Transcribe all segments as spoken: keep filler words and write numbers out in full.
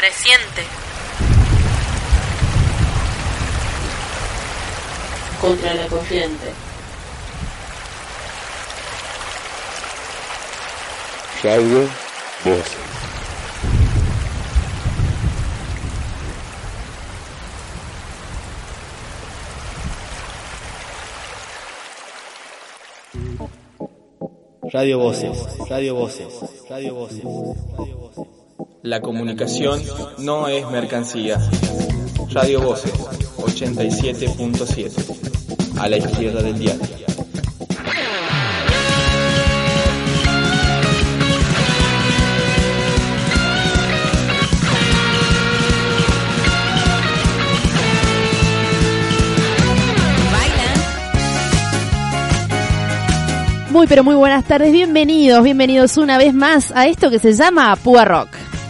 Reciente. Contra la corriente. Radio Voces. Radio Voces, Radio Voces, Radio Voces, Radio Voces. La comunicación no es mercancía. Radio Voces, ochenta y siete punto siete, a la izquierda del diario. Muy pero muy buenas tardes, bienvenidos, bienvenidos una vez más a esto que se llama Púa Rock.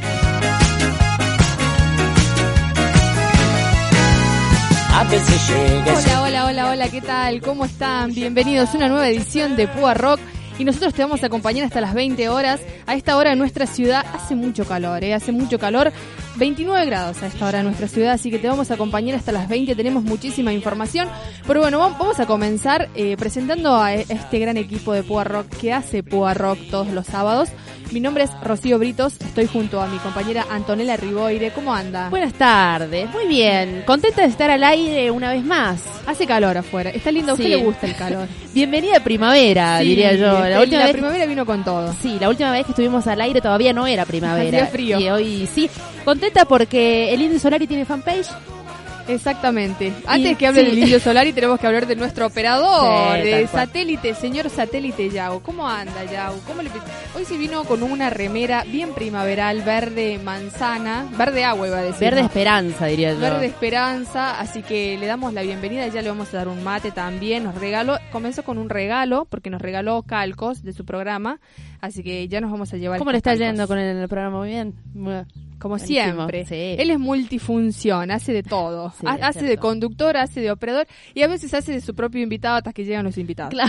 Hola, hola, hola, hola, ¿qué tal? ¿Cómo están? Bienvenidos a una nueva edición de Púa Rock. Y nosotros te vamos a acompañar hasta las veinte horas. A esta hora en nuestra ciudad hace mucho calor, ¿eh? Hace mucho calor. veintinueve grados a esta hora en nuestra ciudad, así que te vamos a acompañar hasta las veinte. Tenemos muchísima información. Pero bueno, vamos a comenzar eh, presentando a este gran equipo de Púa Rock que hace Púa Rock todos los sábados. Mi nombre es Rocío Britos, estoy junto a mi compañera Antonella Riboire. ¿Cómo anda? Buenas tardes, muy bien. Contenta de estar al aire una vez más. Hace calor afuera, está lindo, a usted sí. Le gusta el calor. Bienvenida primavera, sí, diría yo. La, la última la vez... primavera vino con todo. Sí, la última vez que estuvimos al aire todavía no era primavera. Hacía frío. Y hoy sí. Contenta porque el Indio Solari tiene fanpage. Exactamente. Antes y, que hable sí. del Indio Solari tenemos que hablar de nuestro operador, sí, de satélite, señor satélite Yago. ¿Cómo anda, Yago? ¿Cómo le... Hoy sí vino con una remera bien primaveral, verde manzana, verde agua iba a decir. Verde ¿no? esperanza, diría yo. Verde esperanza, así que le damos la bienvenida, ya le vamos a dar un mate también. Nos regaló, comenzó con un regalo, porque nos regaló calcos de su programa, así que ya nos vamos a llevar. ¿Cómo le está calcos. yendo con el, el programa? Muy bien. Como Buenísimo. siempre, Sí. Él es multifunción, hace de todo, Sí, ha- hace cierto. de conductor, hace de operador y a veces hace de su propio invitado hasta que llegan los invitados. Claro.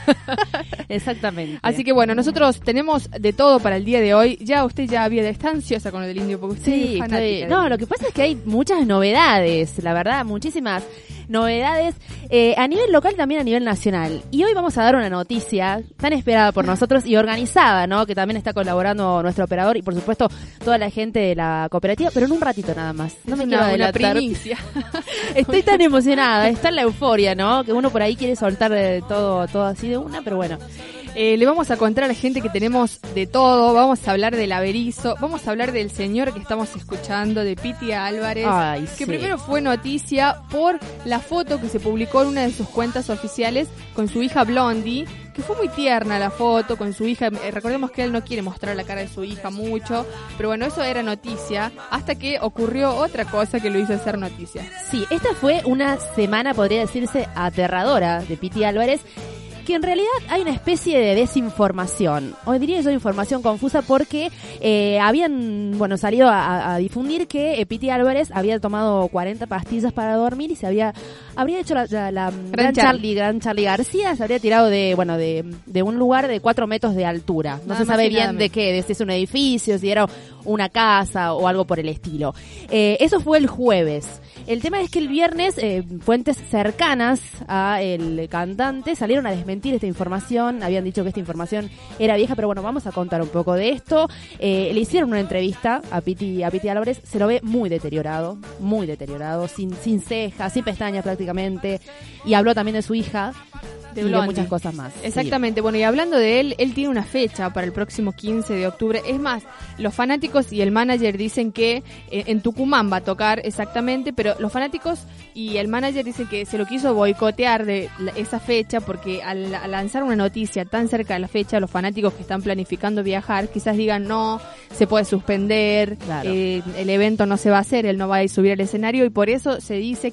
Exactamente. Así que bueno, nosotros tenemos de todo para el día de hoy. Ya usted ya había está ansiosa con lo del indio porque usted Sí, es fanática. estoy... del No, indio. lo que pasa es que hay muchas novedades, la verdad, muchísimas novedades eh, a nivel local, también a nivel nacional. Y hoy vamos a dar una noticia tan esperada por nosotros y organizada, ¿no? Que también está colaborando nuestro operador y por supuesto toda la gente de la cooperativa, pero en un ratito nada más. No Es me una, quiero una adelantar. primicia. Estoy tan emocionada, está en la euforia, ¿no? Que uno por ahí quiere soltar eh, todo, todo así de una, pero bueno. Eh, le vamos a contar a la gente que tenemos de todo. Vamos a hablar del Averizo, vamos a hablar del señor que estamos escuchando, de Piti Álvarez, Ay, que sí. primero fue noticia por la foto que se publicó en una de sus cuentas oficiales con su hija Blondie, que fue muy tierna la foto con su hija. Eh, recordemos que él no quiere mostrar la cara de su hija mucho, pero bueno, eso era noticia hasta que ocurrió otra cosa que lo hizo ser noticia. Sí, esta fue una semana, podría decirse, aterradora de Piti Álvarez, que en realidad hay una especie de desinformación, o diría yo información confusa, porque eh, habían, bueno, salido a, a difundir que eh, Piti Álvarez había tomado cuarenta pastillas para dormir y se había, habría hecho la, la, la gran, gran Charlie. Charlie, gran Charlie García, se habría tirado de, bueno, de, de un lugar de cuatro metros de altura. No Nada se más sabe y nada bien de menos. qué, de si es un edificio, si era una casa o algo por el estilo. Eh, eso fue el jueves. El tema es que el viernes eh, fuentes cercanas a el cantante salieron a desmentir esta información, habían dicho que esta información era vieja, pero bueno, vamos a contar un poco de esto. Eh, le hicieron una entrevista a Piti, a Piti Álvarez, se lo ve muy deteriorado, muy deteriorado, sin, sin cejas, sin pestañas prácticamente, y habló también de su hija De y de Blondie. muchas cosas más. Exactamente, bueno, y hablando de él, él tiene una fecha para el próximo quince de octubre. Es más, los fanáticos y el manager dicen que eh, en Tucumán va a tocar exactamente, pero los fanáticos y el manager dicen que se lo quiso boicotear de la, esa fecha porque al, al lanzar una noticia tan cerca de la fecha, los fanáticos que están planificando viajar quizás digan no, se puede suspender, Claro. eh, el evento no se va a hacer, él no va a subir al escenario y por eso se dice que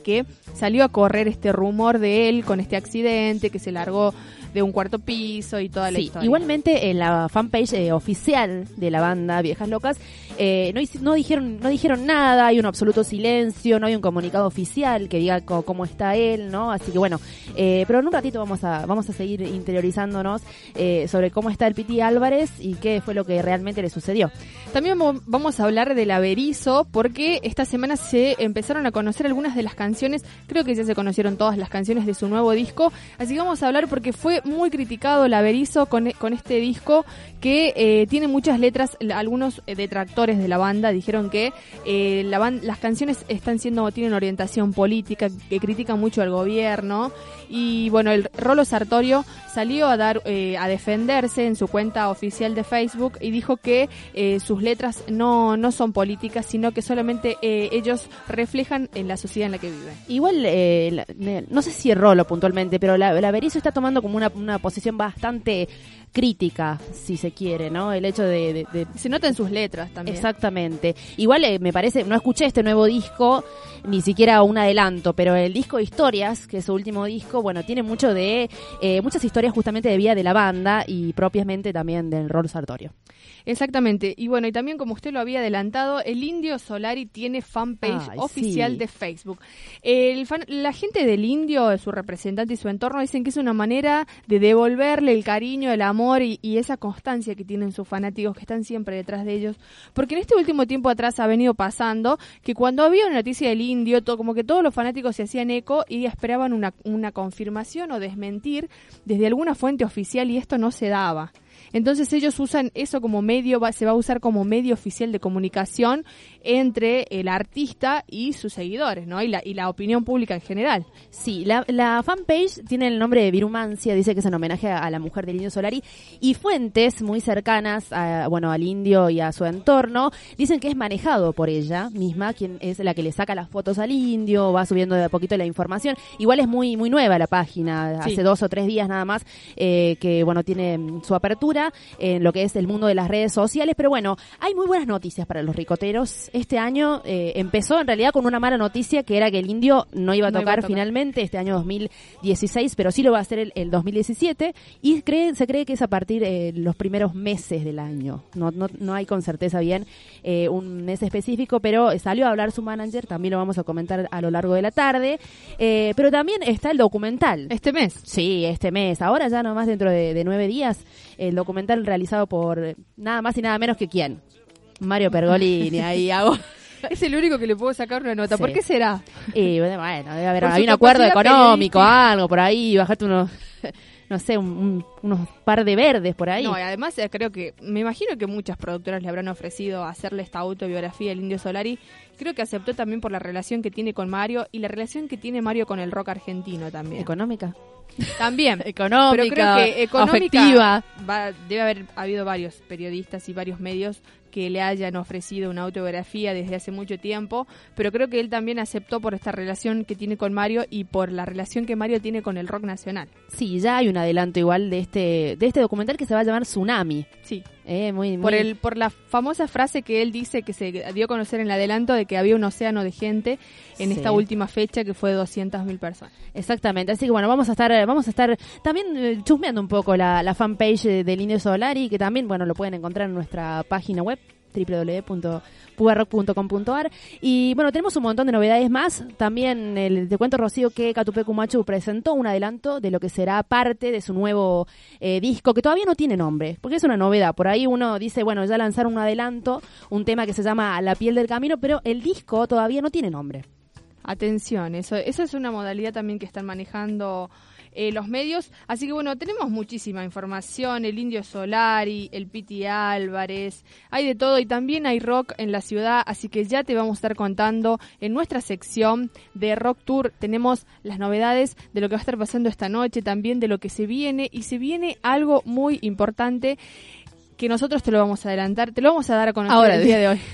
salió a correr este rumor de él con este accidente, que se largó de un cuarto piso y toda la Sí, historia. igualmente en la fanpage eh, oficial de la banda Viejas Locas eh, no, no dijeron no dijeron nada, hay un absoluto silencio, no hay un comunicado oficial que diga co- cómo está él, ¿no? Así que bueno, eh, pero en un ratito vamos a vamos a seguir interiorizándonos eh, sobre cómo está el Piti Álvarez y qué fue lo que realmente le sucedió. También vamos a hablar del Averizo, porque esta semana se empezaron a conocer algunas de las canciones, creo que ya se conocieron todas las canciones de su nuevo disco, así que vamos a hablar porque fue muy criticado el Averizo con, con este disco que eh, tiene muchas letras. Algunos detractores de la banda dijeron que eh, la banda, las canciones están siendo tienen orientación política, que critican mucho al gobierno, y bueno, el Rolo Sartorio salió a dar eh, a defenderse en su cuenta oficial de Facebook y dijo que eh, sus letras no no son políticas, sino que solamente eh, ellos reflejan en la sociedad en la que viven. Igual, eh, la, no sé si Rolo puntualmente, pero la, la Berizo está tomando como una, una posición bastante crítica, si se quiere, ¿no? El hecho de... de, de se nota en sus letras también. Exactamente. Igual eh, me parece, no escuché este nuevo disco, ni siquiera un adelanto, pero el disco Historias, que es su último disco, bueno, tiene mucho de, eh, muchas historias justamente de vida de la banda y propiamente también del Rolo Sartorio. Exactamente. Y bueno, y también como usted lo había adelantado, el Indio Solari tiene fanpage Ay, oficial sí. de Facebook. El fan, la gente del Indio, su representante y su entorno dicen que es una manera de devolverle el cariño, el amor y, y esa constancia que tienen sus fanáticos que están siempre detrás de ellos. Porque en este último tiempo atrás ha venido pasando que cuando había una noticia del Indio, todo, como que todos los fanáticos se hacían eco y esperaban una, una confirmación o desmentir desde alguna fuente oficial, y esto no se daba. Entonces ellos usan eso como medio, va, se va a usar como medio oficial de comunicación entre el artista y sus seguidores, ¿no? Y la, y la opinión pública en general. Sí, la, la fanpage tiene el nombre de Virumancia, dice que es en homenaje a, a la mujer del Indio Solari, y fuentes muy cercanas a, bueno, al Indio y a su entorno dicen que es manejado por ella misma, quien es la que le saca las fotos al Indio, va subiendo de a poquito la información. Igual es muy muy nueva la página, Sí. hace dos o tres días nada más eh, que bueno tiene mm, su apertura en lo que es el mundo de las redes sociales, pero bueno, hay muy buenas noticias para los ricoteros. Este año eh, empezó en realidad con una mala noticia, que era que el Indio no iba a No tocar, iba a tocar. finalmente este año dos mil dieciséis, pero sí lo va a hacer el, el dos mil diecisiete, y cree, se cree que es a partir de los primeros meses del año. No, no, no hay con certeza bien eh, un mes específico, pero salió a hablar su manager, también lo vamos a comentar a lo largo de la tarde, eh, pero también está el documental. Este mes. Sí, este mes. Ahora ya nomás dentro de, de nueve días, el documental realizado por eh, nada más y nada menos que quién. Mario Pergolini, ahí hago. Es el único que le puedo sacar una nota. Sí. ¿Por qué será? Y bueno, debe haber, Por hay su un acuerdo capacidad económico, periodística. algo por ahí, bajarte unos, no sé, un, un- unos par de verdes por ahí. No, y además eh, creo que, me imagino que muchas productoras le habrán ofrecido hacerle esta autobiografía al Indio Solari. Creo que aceptó también por la relación que tiene con Mario y la relación que tiene Mario con el rock argentino también. Económica. También. Económica, Pero creo que económica afectiva. va- debe haber habido varios periodistas y varios medios que le hayan ofrecido una autobiografía desde hace mucho tiempo, pero creo que él también aceptó por esta relación que tiene con Mario y por la relación que Mario tiene con el rock nacional. Sí, ya hay un adelanto igual de este de este documental que se va a llamar Tsunami. Sí. Eh, muy, muy... Por el por la famosa frase que él dice que se dio a conocer en el adelanto de que había un océano de gente en Sí. esta última fecha que fue de doscientas mil personas. Exactamente, así que bueno, vamos a estar vamos a estar también eh, chusmeando un poco la, la fanpage eh, del Indio Solari, que también, bueno, lo pueden encontrar en nuestra página web doble u doble u doble u punto puga rock punto com punto a r. Y bueno, tenemos un montón de novedades más. También el, te cuento, Rocío, que Catupecu Machu presentó un adelanto de lo que será parte de su nuevo eh, disco, que todavía no tiene nombre, porque es una novedad. Por ahí uno dice, bueno, ya lanzaron un adelanto, un tema que se llama La piel del camino, pero el disco todavía no tiene nombre. Atención, eso, eso es una modalidad también que están manejando eh, los medios. Así que bueno, tenemos muchísima información, el Indio Solari, el Piti Álvarez, hay de todo y también hay rock en la ciudad, así que ya te vamos a estar contando en nuestra sección de Rock Tour. Tenemos las novedades de lo que va a estar pasando esta noche, también de lo que se viene, y se viene algo muy importante que nosotros te lo vamos a adelantar, te lo vamos a dar a conocer Ahora, el día de hoy.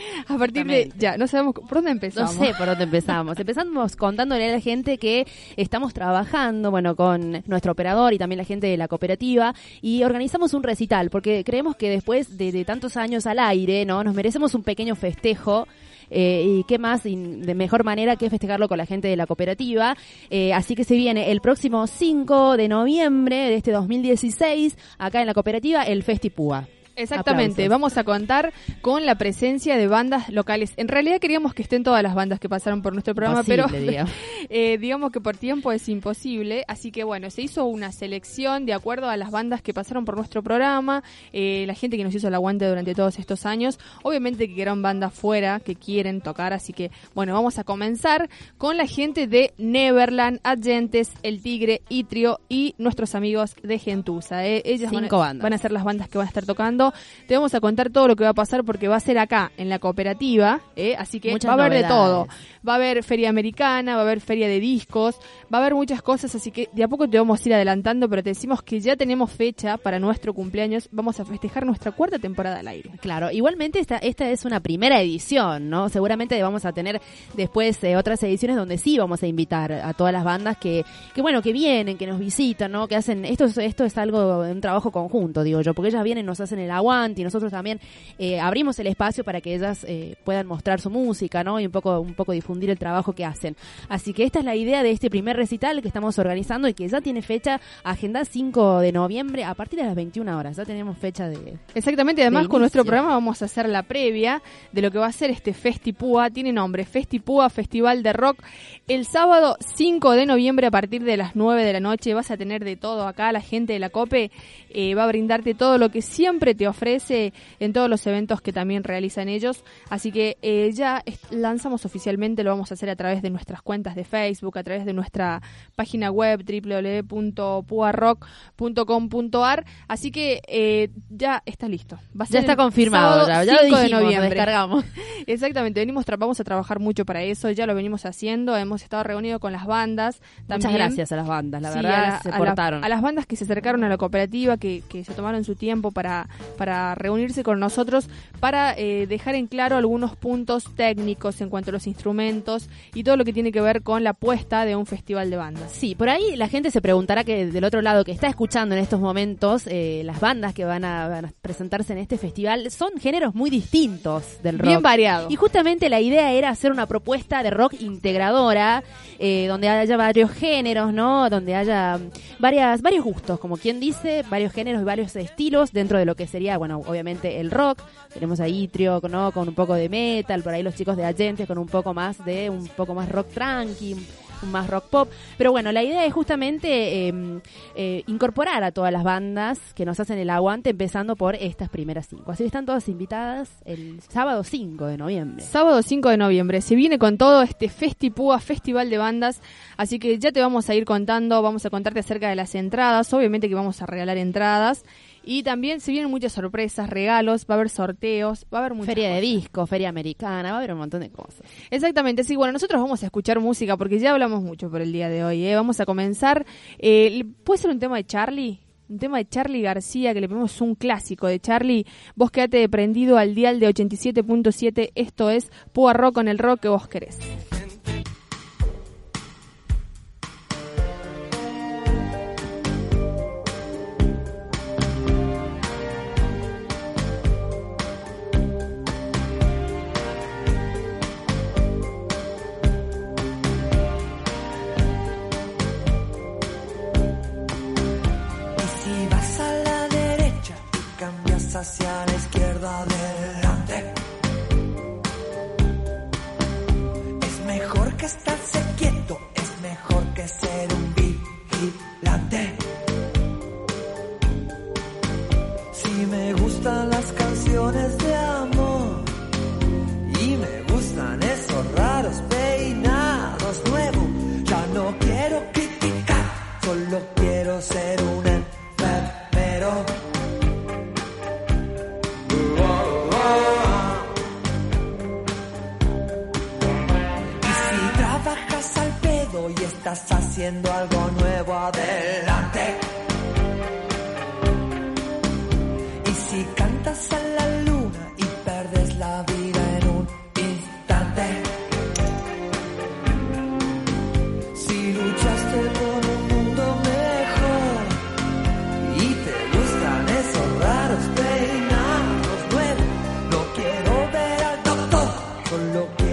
A partir de Exactamente. ya, no sabemos por dónde No empezamos. sé por dónde empezamos. Empezamos contándole a la gente que estamos trabajando, bueno, con nuestro operador y también la gente de la cooperativa, y organizamos un recital porque creemos que después de, de tantos años al aire, ¿no? Nos merecemos un pequeño festejo. eh, y qué más y de mejor manera que festejarlo con la gente de la cooperativa. Eh, así que se viene el próximo cinco de noviembre de este dos mil dieciséis, acá en la cooperativa, el Festipúa. Exactamente, Aplausos. Vamos a contar con la presencia de bandas locales. En realidad queríamos que estén todas las bandas que pasaron por nuestro programa, Imposible, pero digamos. eh, digamos que por tiempo es imposible. Así que bueno, se hizo una selección de acuerdo a las bandas que pasaron por nuestro programa, eh, la gente que nos hizo el aguante durante todos estos años. Obviamente que quedaron bandas fuera que quieren tocar, así que bueno, vamos a comenzar con la gente de Neverland, Agentes, El Tigre, Itrio y nuestros amigos de Gentuza. Eh. Ellas van Cinco a, bandas. van a ser las bandas que van a estar tocando. Te vamos a contar todo lo que va a pasar porque va a ser acá, en la cooperativa, ¿eh? Así que Muchas va a haber novedades. de todo. Va a haber feria americana, va a haber feria de discos, va a haber muchas cosas, así que de a poco te vamos a ir adelantando, pero te decimos que ya tenemos fecha para nuestro cumpleaños. Vamos a festejar nuestra cuarta temporada al aire. Claro, igualmente esta esta es una primera edición, ¿no? Seguramente vamos a tener después eh, otras ediciones donde sí vamos a invitar a todas las bandas que, que bueno, que vienen, que nos visitan, ¿no? Que hacen, esto es, esto es algo, un trabajo conjunto, digo yo, porque ellas vienen, nos hacen el aguante y nosotros también eh, abrimos el espacio para que ellas eh, puedan mostrar su música, ¿no? Y un poco, un poco difundir el trabajo que hacen. Así que esta es la idea de este primer recital que estamos organizando y que ya tiene fecha, agenda cinco de noviembre a partir de las veintiuna horas. Ya tenemos fecha de... Exactamente, además de con nuestro inicio. programa vamos a hacer la previa de lo que va a ser este Festipúa. Tiene nombre, Festipúa, Festival de Rock. El sábado cinco de noviembre a partir de las nueve de la noche vas a tener de todo acá. La gente de la COPE eh, va a brindarte todo lo que siempre te ofrece en todos los eventos que también realizan ellos. Así que eh, ya est- lanzamos oficialmente, lo vamos a hacer a través de nuestras cuentas de Facebook, a través de nuestra página web doble u doble u doble u punto pua rock punto com punto a r. Así que eh, ya está listo. Va a ser Ya está el confirmado, sábado ya, ya lo cinco de dijimos, lo noviembre. descargamos. Exactamente, venimos tra- vamos a trabajar mucho para eso, ya lo venimos haciendo, hemos estado reunidos con las bandas. Muchas también. gracias a las bandas, la Sí, verdad, a, la- se a la- portaron. a las bandas que se acercaron a la cooperativa, que, que se tomaron su tiempo para, para reunirse con nosotros, para eh, dejar en claro algunos puntos técnicos en cuanto a los instrumentos y todo lo que tiene que ver con la puesta de un festival de bandas. Sí, por ahí la gente se preguntará que del otro lado que está escuchando en estos momentos eh, las bandas que van a, van a presentarse en este festival son géneros muy distintos del rock. Bien variado. Y justamente la idea era hacer una propuesta de rock integradora, eh, donde haya varios géneros, ¿no? Donde haya varias varios gustos, como quien dice, varios géneros y varios estilos dentro de lo que sería, bueno, obviamente el rock. Tenemos a Itrio, ¿no? Con un poco de metal, por ahí los chicos de Agentes con un poco más de, un poco más rock tranqui, un más rock pop, pero bueno, la idea es justamente eh, eh, incorporar a todas las bandas que nos hacen el aguante, empezando por estas primeras cinco. Así que están todas invitadas el sábado cinco de noviembre. Sábado cinco de noviembre, se viene con todo este Festipúa, Festival de Bandas, así que ya te vamos a ir contando, vamos a contarte acerca de las entradas, obviamente que vamos a regalar entradas, y también se vienen muchas sorpresas, regalos, va a haber sorteos, va a haber muchas Feria de cosas. disco, feria americana, va a haber un montón de cosas. Exactamente, sí, bueno, nosotros vamos a escuchar música porque ya hablamos mucho por el día de hoy, ¿eh? Vamos a comenzar, eh, ¿puede ser un tema de Charlie? Un tema de Charlie García, que le ponemos un clásico de Charlie. Vos quedate prendido al dial de ochenta y siete punto siete, esto es Pua Rock con el rock que vos querés. Hacia la izquierda adelante. Es mejor que estarse quieto, es mejor que ser un vigilante. Si me gustan las canciones de amor y me gustan esos raros peinados nuevos, ya no quiero criticar, solo quiero ser un enfermero. Y estás haciendo algo nuevo, adelante. Y si cantas a la luna y perdes la vida en un instante, si luchaste por un mundo mejor y te gustan esos raros peinados nuevos, no quiero ver al doctor, solo quiero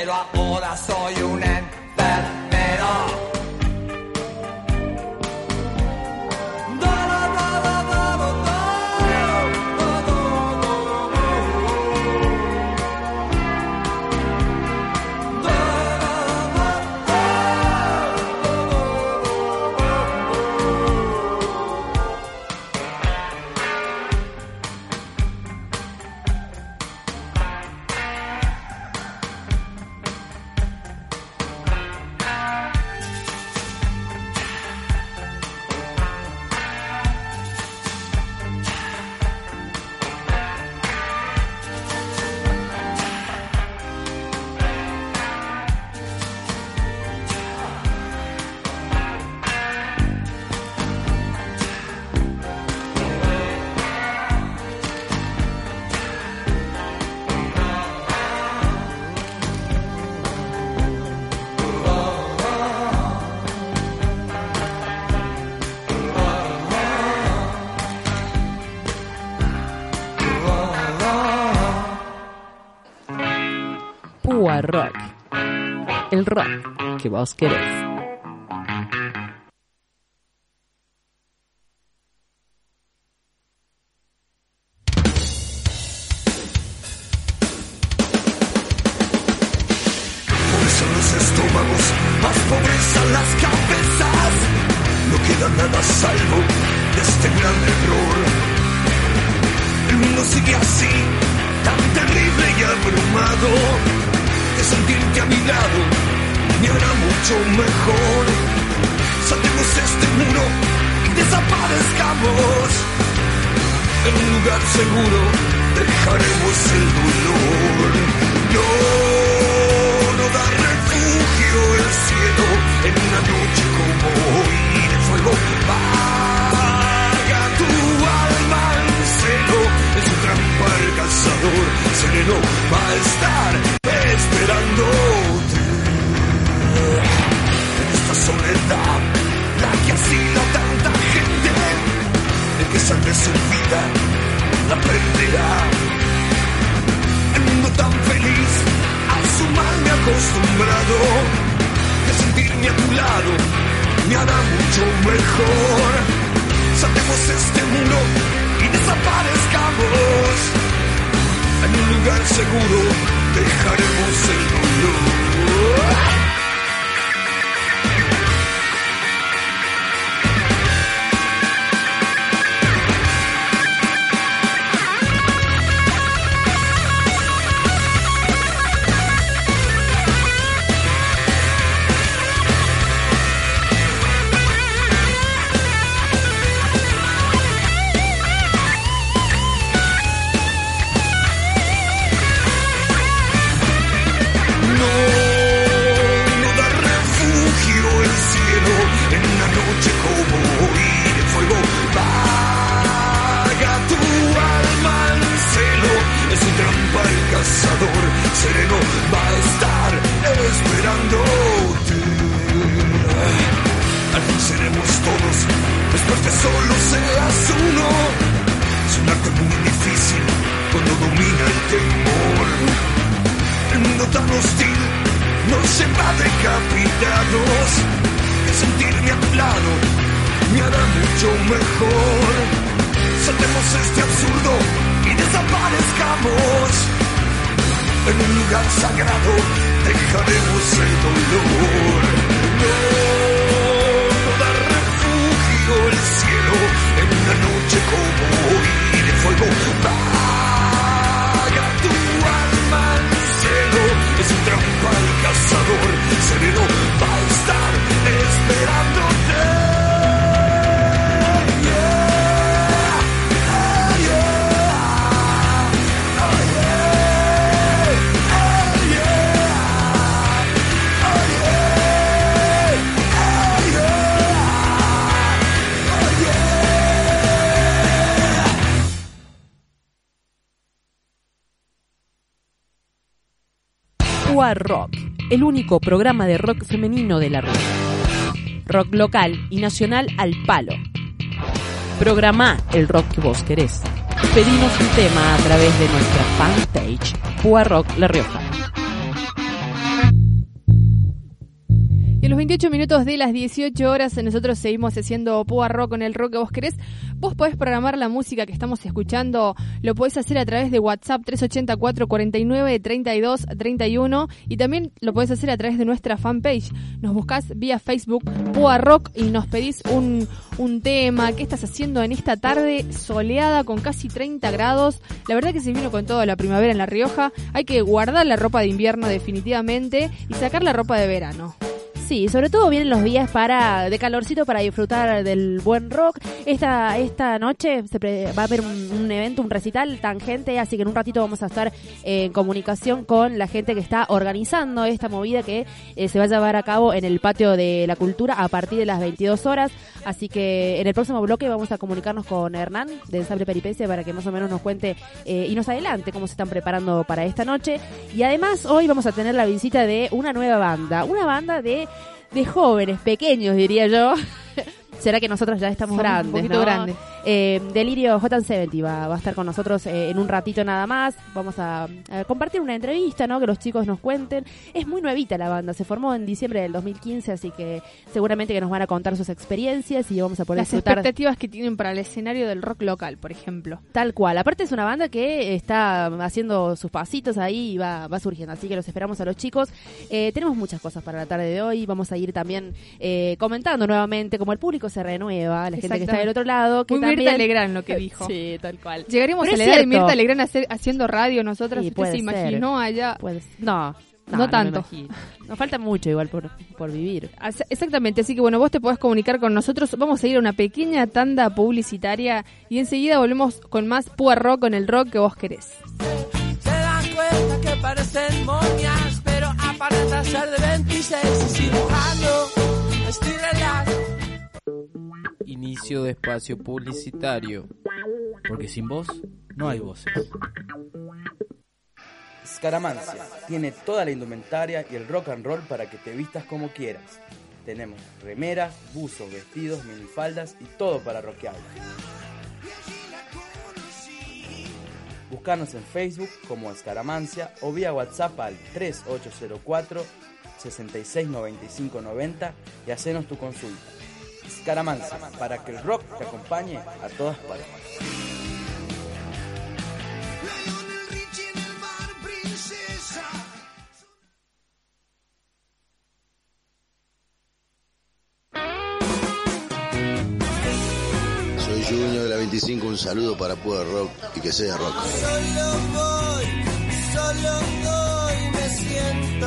pero ahora soy un enfermero. Púa Rock, el rock que vos querés. Pobres los estómagos, más pobres a las cabezas. No queda nada a salvo de este gran error. El mundo sigue así, tan terrible y abrumado. De sentirte a mi lado me hará mucho mejor. Saltemos este muro y desaparezcamos. En un lugar seguro dejaremos el dolor. No, no da refugio el cielo en una noche como hoy de fuego. Vaga tu alma en celo, es su trampa el cazador. Sereno va a estar esperándote en esta soledad, la que asila tanta gente. El que salve su vida la perderá. El mundo tan feliz a su mal me ha acostumbrado. De sentirme a tu lado me hará mucho mejor. Saltemos este muro y desaparezcamos. En un lugar seguro dejaremos el dolor. Sereno va a estar esperándote. Al fin seremos todos, después que solo seas uno. Es un arte muy difícil cuando domina el temor. El mundo tan hostil nos lleva decapitados. Que sentirme a tu lado me hará mucho mejor. Saltemos este absurdo y desaparezcamos. En un lugar sagrado dejaremos el dolor. No, no da refugio el cielo en una noche como hoy de fuego. Vaga tu alma al cielo, es un trampa al cazador. Sereno va a estar esperándote. Púa Rock, el único programa de rock femenino de la red. Rock local y nacional al palo. Programa el rock que vos querés. Pedinos un tema a través de nuestra fanpage Púa Rock La Rioja. los veintiocho minutos de las dieciocho horas, nosotros seguimos haciendo Púa Rock con el rock que vos querés. Vos podés programar la música que estamos escuchando, lo podés hacer a través de WhatsApp tres ocho cuatro, cuatro nueve, tres dos, tres uno y también lo podés hacer a través de nuestra fanpage. Nos buscás vía Facebook Púa Rock y nos pedís un, un tema. ¿Qué estás haciendo en esta tarde soleada con casi treinta grados? La verdad que se vino con toda la primavera en La Rioja. Hay que guardar la ropa de invierno definitivamente y sacar la ropa de verano. Sí, sobre todo vienen los días para de calorcito para disfrutar del buen rock. Esta esta noche se pre, va a haber un, un evento, un recital Tangente, así que en un ratito vamos a estar eh, en comunicación con la gente que está organizando esta movida que eh, se va a llevar a cabo en el Patio de la Cultura a partir de las veintidós horas. Así que en el próximo bloque vamos a comunicarnos con Hernán de Sable Peripecia para que más o menos nos cuente eh, y nos adelante cómo se están preparando para esta noche. Y además hoy vamos a tener la visita de una nueva banda, una banda de de jóvenes, pequeños diría yo. Será que nosotros ya estamos Somos grandes, un poquito ¿no? grandes. Eh, Delirio Hot and setenta va, va a estar con nosotros eh, en un ratito nada más. Vamos a, a compartir una entrevista, ¿no? Que los chicos nos cuenten. Es muy nuevita la banda, se formó en diciembre del dos mil quince, así que seguramente que nos van a contar sus experiencias y vamos a poder Las disfrutar. expectativas que tienen para el escenario del rock local, por ejemplo. Tal cual. Aparte es una banda que está haciendo sus pasitos ahí y va, va surgiendo. Así que los esperamos a los chicos. Eh, tenemos muchas cosas para la tarde de hoy. Vamos a ir también eh, comentando nuevamente cómo el público se renueva, la gente que está del otro lado. Que Muy también... Mirta Legrand lo que dijo. Sí, tal cual. Llegaremos Pero a la es edad de cierto. Mirta Legrand hacer, haciendo radio nosotras. Sí, ¿Usted puede se imaginó ser. allá? Puede ser. No. No, No no tanto. me imagino. Nos falta mucho igual por, por vivir. As- Exactamente, así que bueno, vos te podés comunicar con nosotros. Vamos a ir a una pequeña tanda publicitaria y enseguida volvemos con más Púa Rock, con el rock que vos querés. Se dan cuenta que parecen momias, pero aparentan ser de veintiséis y cirujano. Estírelas. Inicio de espacio publicitario. Porque sin vos no hay voces. Scaramanzia tiene toda la indumentaria y el rock and roll para que te vistas como quieras. Tenemos remeras, buzos, vestidos, minifaldas y todo para rockear. Búscanos en Facebook como Scaramanzia o vía WhatsApp al tres ocho cero cuatro, seis seis nueve cinco nueve cero y hacenos tu consulta. Scaramanzia, para que el rock te acompañe a todas partes. Soy Junior de la veinticinco, un saludo para Púa Rock y que sea rock. Solo voy, solo voy, me siento.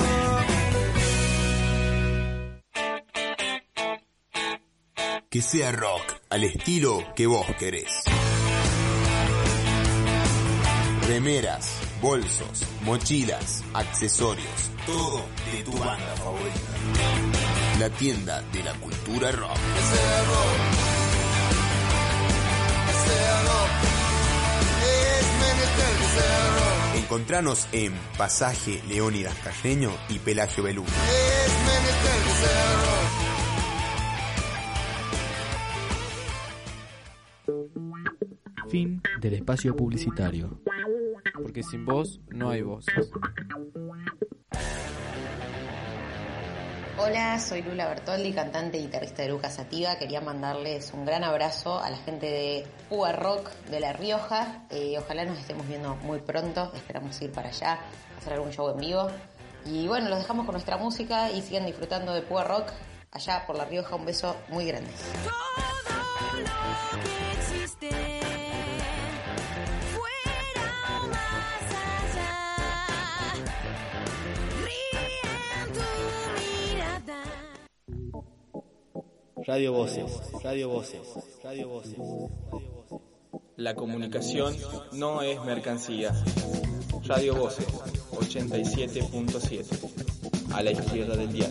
Que sea rock, al estilo que vos querés. Remeras, bolsos, mochilas, accesorios, todo de tu banda favorita. La tienda de la cultura rock. Que sea rock, que sea rock, es menester que sea rock. Encontranos en Pasaje Leónidas Carreño y Pelagio Beluga. Es menester que sea rock. Fin del espacio publicitario. Porque sin vos no hay voces. Hola, soy Lula Bertoldi, cantante y guitarrista de Lucas Sativa. Quería mandarles un gran abrazo a la gente de Púa Rock de La Rioja. Eh, ojalá nos estemos viendo muy pronto. Esperamos ir para allá, hacer algún show en vivo. Y bueno, los dejamos con nuestra música y sigan disfrutando de Púa Rock allá por La Rioja. Un beso muy grande. Todo lo que existe fuera más allá. Ríe en tu mirada. Radio Voces, Radio Voces, Radio Voces. La comunicación no es mercancía. Radio Voces, ochenta y siete punto siete. A la izquierda del diario.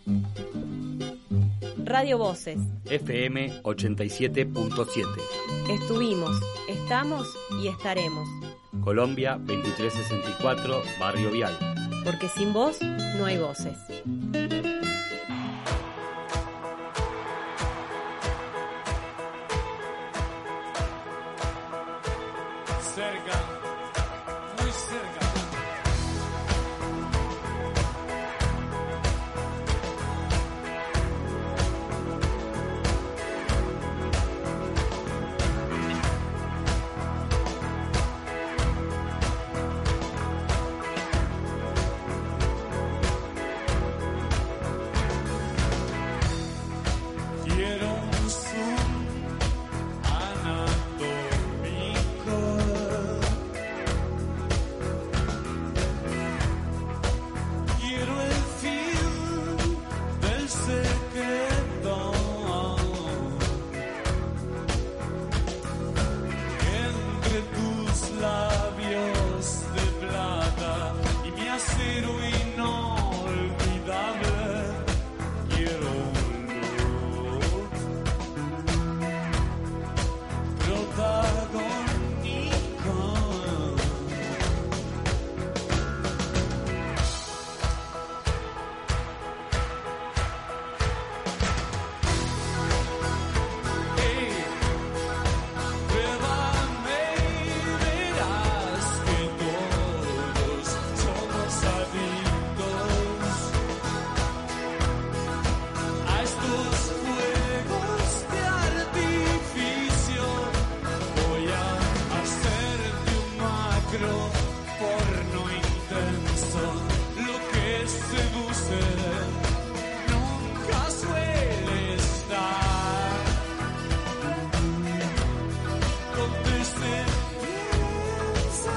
Radio Voces. F M ochenta y siete punto siete. Estuvimos, estamos y estaremos. Colombia veintitrés sesenta y cuatro, Barrio Vial. Porque sin vos no hay voces. Cerca, muy cerca. Quiero un zoom anatómico. Quiero el fin del secreto. Entre tus labios de plata y mi acero inolvidable. Quiero un look protagónico. Hey, pruébame y verás que todos somos adictos a estos fuegos de artificio. Voy a hacerte un macro porno intenso. Lo que seduce nunca suele estar donde se piensa.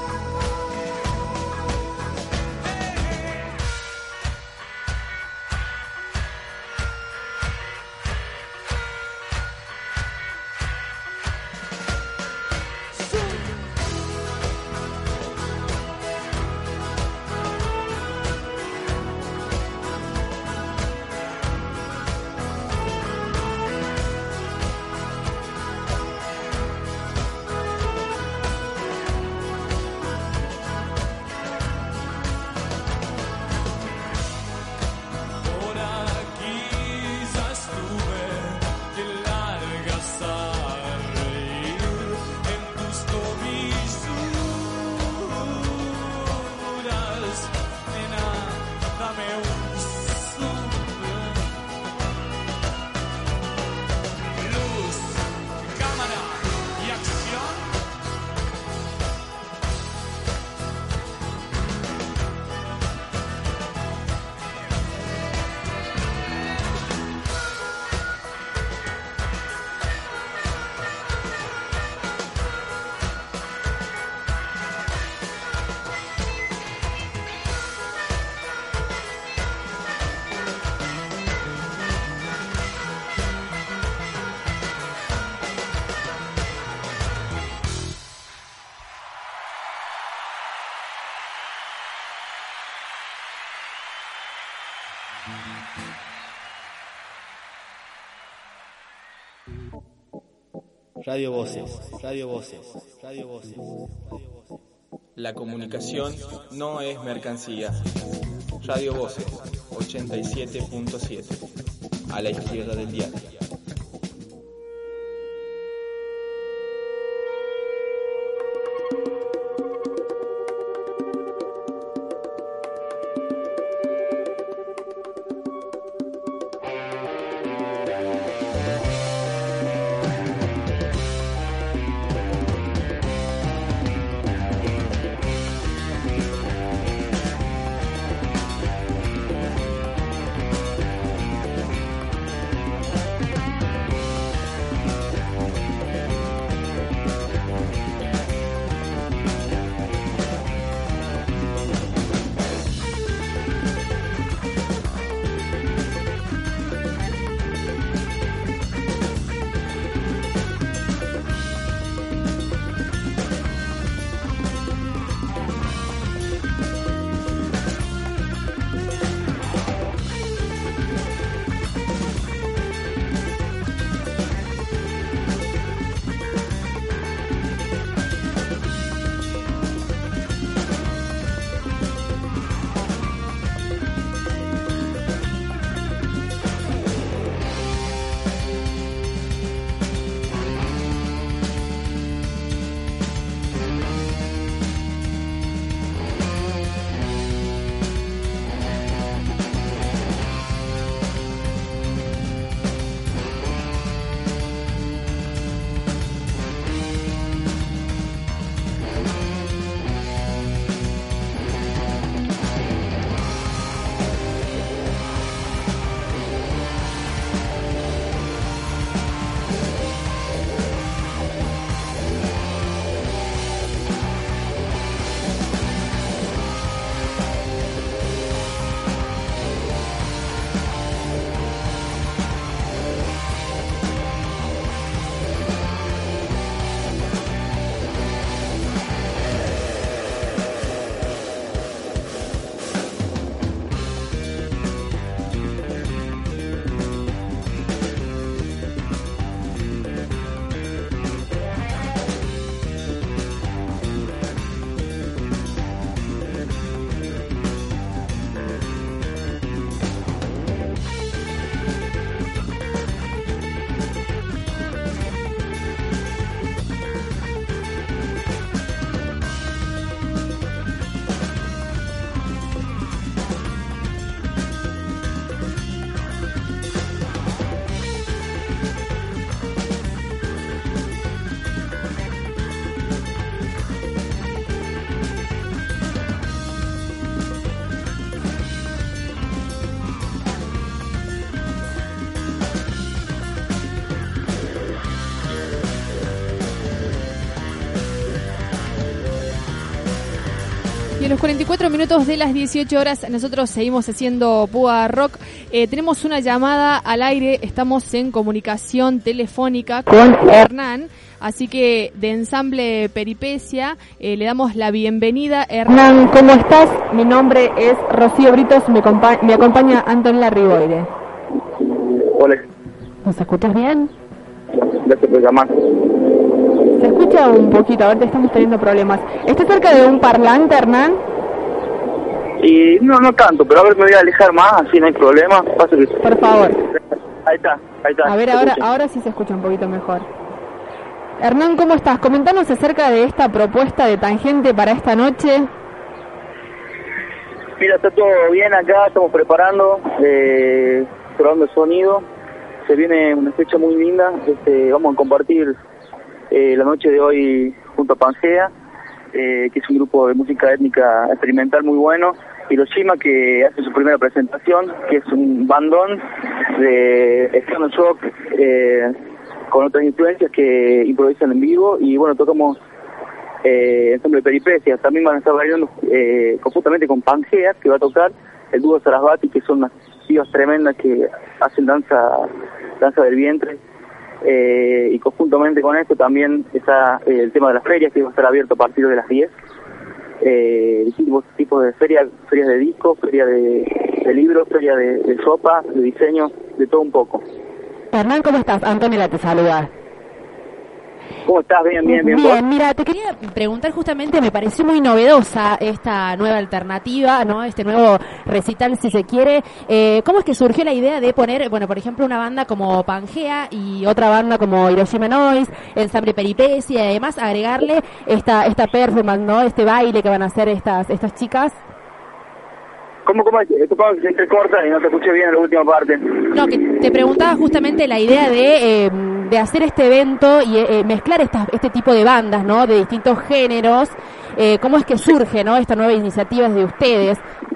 Por aquí ya estuve, que largas a reír en tus comisuras. Nena, dame un zoom. Luz, cámara y acción. Radio Voces, Radio Voces, Radio Voces. La comunicación no es mercancía. Radio Voces, ochenta y siete punto siete. A la izquierda del diario. Y a los cuarenta y cuatro minutos de las dieciocho horas nosotros seguimos haciendo Púa Rock. Eh, tenemos una llamada al aire, estamos en comunicación telefónica con Hernán, así que de Ensamble Peripecia eh, le damos la bienvenida. Hernán, ¿cómo estás? Mi nombre es Rocío Britos, me, compa- me acompaña Antonella Riboire. Hola. ¿Nos escuchas bien? Gracias por llamar. Se escucha un poquito, ahorita estamos teniendo problemas. ¿Estás cerca de un parlante, Hernán? Y no, no tanto, pero a ver, me voy a alejar más, así no hay problema. Paso que... Por favor. Ahí está, ahí está. A ver, ahora, ahora sí se escucha un poquito mejor. Hernán, ¿cómo estás? Comentanos acerca de esta propuesta de Tangente para esta noche. Mira, está todo bien acá, estamos preparando, eh, probando el sonido. Se viene una fecha muy linda, este, vamos a compartir eh, la noche de hoy junto a Pangea, eh, que es un grupo de música étnica experimental muy bueno. Hiroshima, que hace su primera presentación, que es un bandón de external rock eh, con otras influencias que improvisan en vivo. Y bueno, tocamos eh, Ensamble Peripecias. También van a estar bailando eh, conjuntamente con Pangea, que va a tocar el dúo Sarasvati, que son unas pibas tremendas que hacen danza danza del vientre. Eh, y conjuntamente con esto también está eh, el tema de las ferias, que va a estar abierto a partir de las diez. Eh, distintos tipos de ferias, ferias de discos, ferias de, de libros, ferias de, de sopa, de diseño, de todo un poco. Hernán, ¿cómo estás? Antonella te saluda. ¿Cómo estás? Bien, bien, bien. Bien, mira, te quería preguntar justamente, me pareció muy novedosa esta nueva alternativa, ¿no? Este nuevo recital, si se quiere. Eh, ¿Cómo es que surgió la idea de poner, bueno, por ejemplo, una banda como Pangea y otra banda como Hiroshima Noise, Ensamble Peripecia, y además agregarle esta esta performance, ¿no? Este baile que van a hacer estas estas chicas? ¿Cómo, cómo? Supongo que se entrecorta y no te escuché bien en la última parte. No, que te preguntaba justamente la idea de... Eh, de hacer este evento y eh, mezclar estas, este tipo de bandas, ¿no? De distintos géneros. Eh, ¿Cómo es que surge, ¿no? Esta nueva iniciativa de ustedes?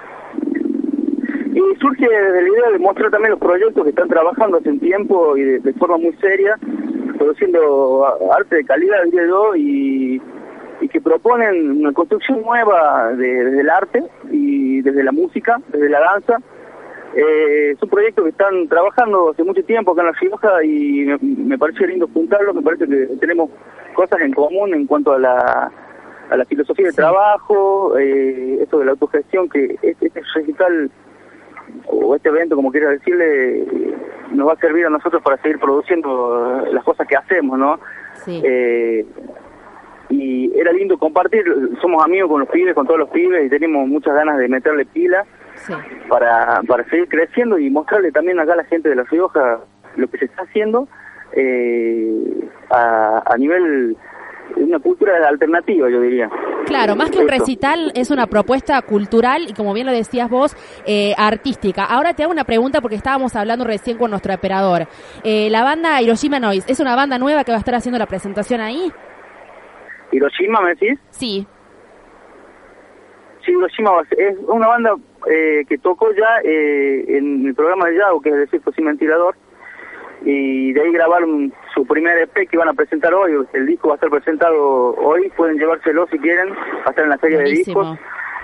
Y surge desde la idea de mostrar también los proyectos que están trabajando hace un tiempo y de, de forma muy seria, produciendo arte de calidad, diría yo, y, y que proponen una construcción nueva de, desde el arte y desde la música, desde la danza. Eh, es un proyecto que están trabajando hace mucho tiempo acá en La Rioja y me, me parece lindo juntarlo, me parece que tenemos cosas en común en cuanto a la, a la filosofía de trabajo, eh, esto de la autogestión, que este, este recital o este evento, como quiera decirle, nos va a servir a nosotros para seguir produciendo las cosas que hacemos, ¿no? Sí. Eh, y era lindo compartir, somos amigos con los pibes, con todos los pibes y tenemos muchas ganas de meterle pila. Sí. Para, para seguir creciendo y mostrarle también acá a la gente de La Rioja lo que se está haciendo eh, a, a nivel de una cultura alternativa, yo diría. Claro, más que un recital, es una propuesta cultural y, como bien lo decías vos, eh, artística. Ahora te hago una pregunta porque estábamos hablando recién con nuestro operador. Eh, la banda Hiroshima Noise, ¿es una banda nueva que va a estar haciendo la presentación ahí? ¿Hiroshima me decís? Sí. Sí, Hiroshima es una banda eh, que tocó ya eh, en el programa de Yago, que es el Circo Sin Ventilador, y de ahí grabaron su primer E P que van a presentar hoy. El disco va a estar presentado hoy, pueden llevárselo si quieren, va a estar en la feria Buenísimo. de discos.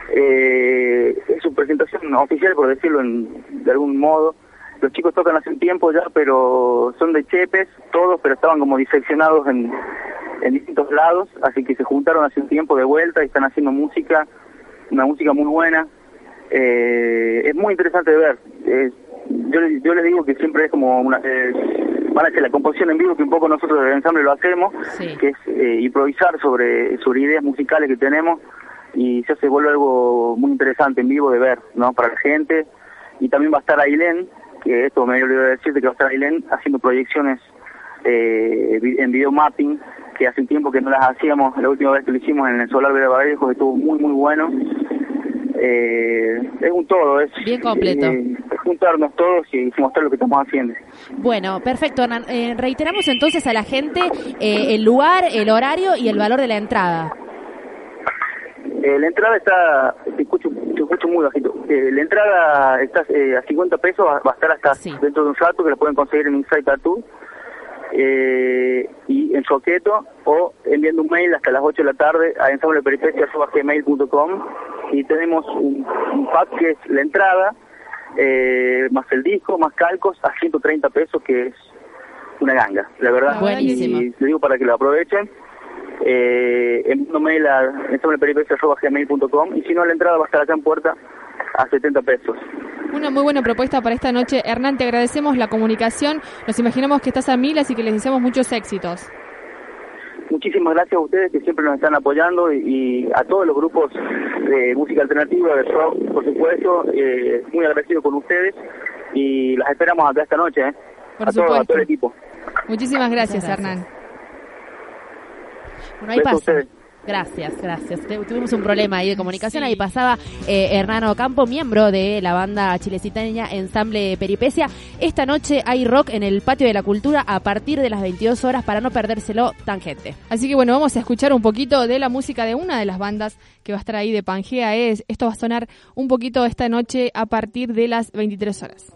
Eh, es su presentación oficial, por decirlo en, de algún modo. Los chicos tocan hace un tiempo ya, pero son de Chepes, todos, pero estaban como diseccionados en, en distintos lados, así que se juntaron hace un tiempo de vuelta y están haciendo música, una música muy buena. Eh, es muy interesante de ver. Eh, yo, yo les digo que siempre es como una, eh, van a hacer la composición en vivo, que un poco nosotros del ensamble lo hacemos, Sí. que es eh, improvisar sobre, sobre ideas musicales que tenemos, y se hace vuelve algo muy interesante en vivo de ver, ¿no? Para la gente. Y también va a estar Ailén, que esto me olvidé de decirte, que va a estar Ailén haciendo proyecciones eh, en video mapping, que hace un tiempo que no las hacíamos. La última vez que lo hicimos en el Solar Vera Vallejo estuvo muy muy bueno. Eh, es un todo, es bien completo. Eh, es juntarnos todos y mostrar lo que estamos haciendo. Bueno, perfecto, Hernán. Eh, reiteramos entonces a la gente eh, el lugar, el horario y el valor de la entrada. Eh, la entrada está, te escucho, te escucho muy bajito. Eh, la entrada está eh, a cincuenta pesos, va, va a estar hasta sí. dentro de un rato, que la pueden conseguir en Inside Tattoo. Eh, y en Soqueto, o enviando un mail hasta las ocho de la tarde a ensambleperipecia arroba gmail punto com, y tenemos un, un pack que es la entrada, eh, más el disco, más calcos, a ciento treinta pesos, que es una ganga, la verdad. Buenísimo. Y les digo para que lo aprovechen. Eh, enviando mail a ensambleperipecia arroba gmail punto com, y si no, la entrada va a estar acá en puerta a setenta pesos. Una muy buena propuesta para esta noche. Hernán, te agradecemos la comunicación, nos imaginamos que estás a mil, así que les deseamos muchos éxitos. Muchísimas gracias a ustedes que siempre nos están apoyando, y, y a todos los grupos de música alternativa, de rock, por supuesto, eh, muy agradecido con ustedes, y las esperamos acá esta noche, ¿eh? Por a, todo, a todo el equipo. Muchísimas gracias, gracias. Hernán. Bueno, ahí pasa. Gracias, gracias. Tuvimos un problema ahí de comunicación. Sí. Ahí pasaba eh, Hernán Ocampo, miembro de la banda chilecitaneña Ensamble Peripecia. Esta noche hay rock en el Patio de la Cultura a partir de las veintidós horas, para no perdérselo, Tangente. Así que bueno, vamos a escuchar un poquito de la música de una de las bandas que va a estar ahí de Pangea. Es, esto va a sonar un poquito esta noche a partir de las veintitrés horas.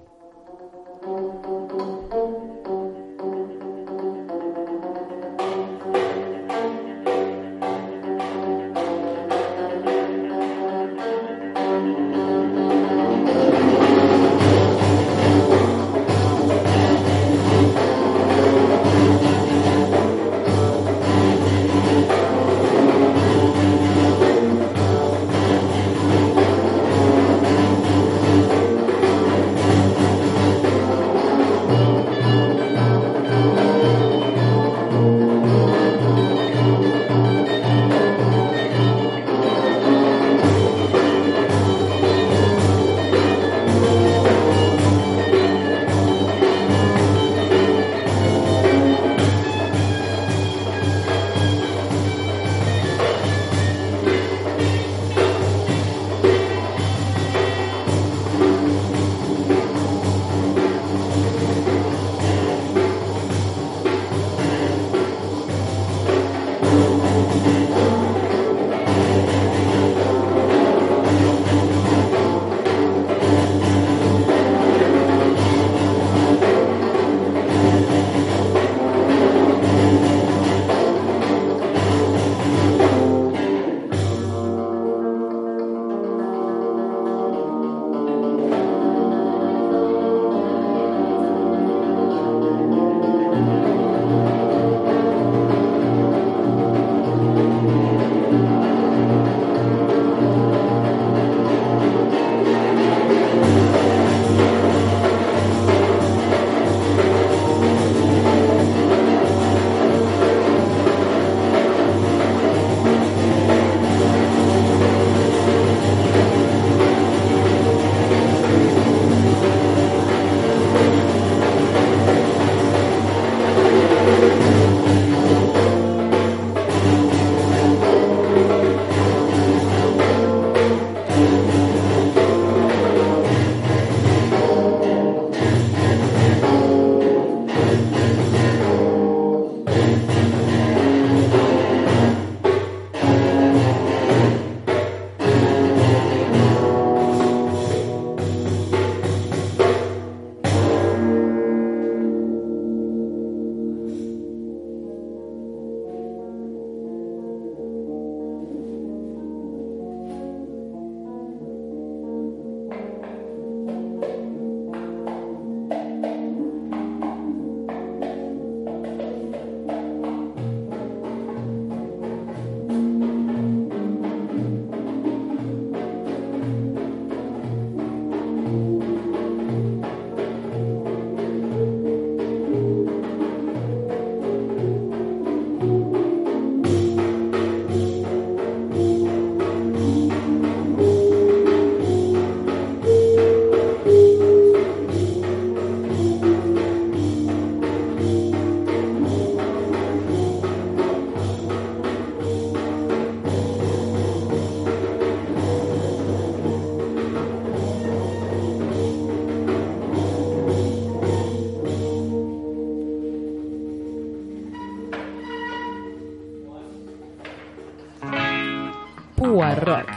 Púa Rock.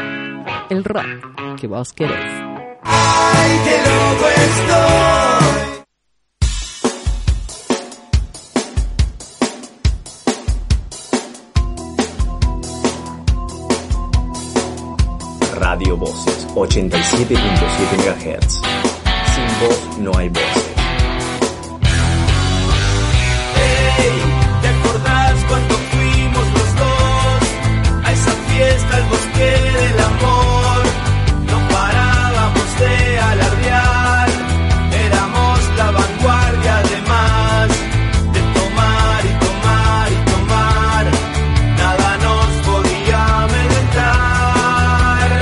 El rock que vos querés. ¡Ay, qué loco estoy! ochenta y siete punto siete megahertz. Sin voz no hay voces. Hey, ¿te acordás cuando fuimos los dos a esa fiesta al bosque del amor? No parábamos de alardear, éramos la vanguardia además de tomar y tomar y tomar, nada nos podía amedrentar.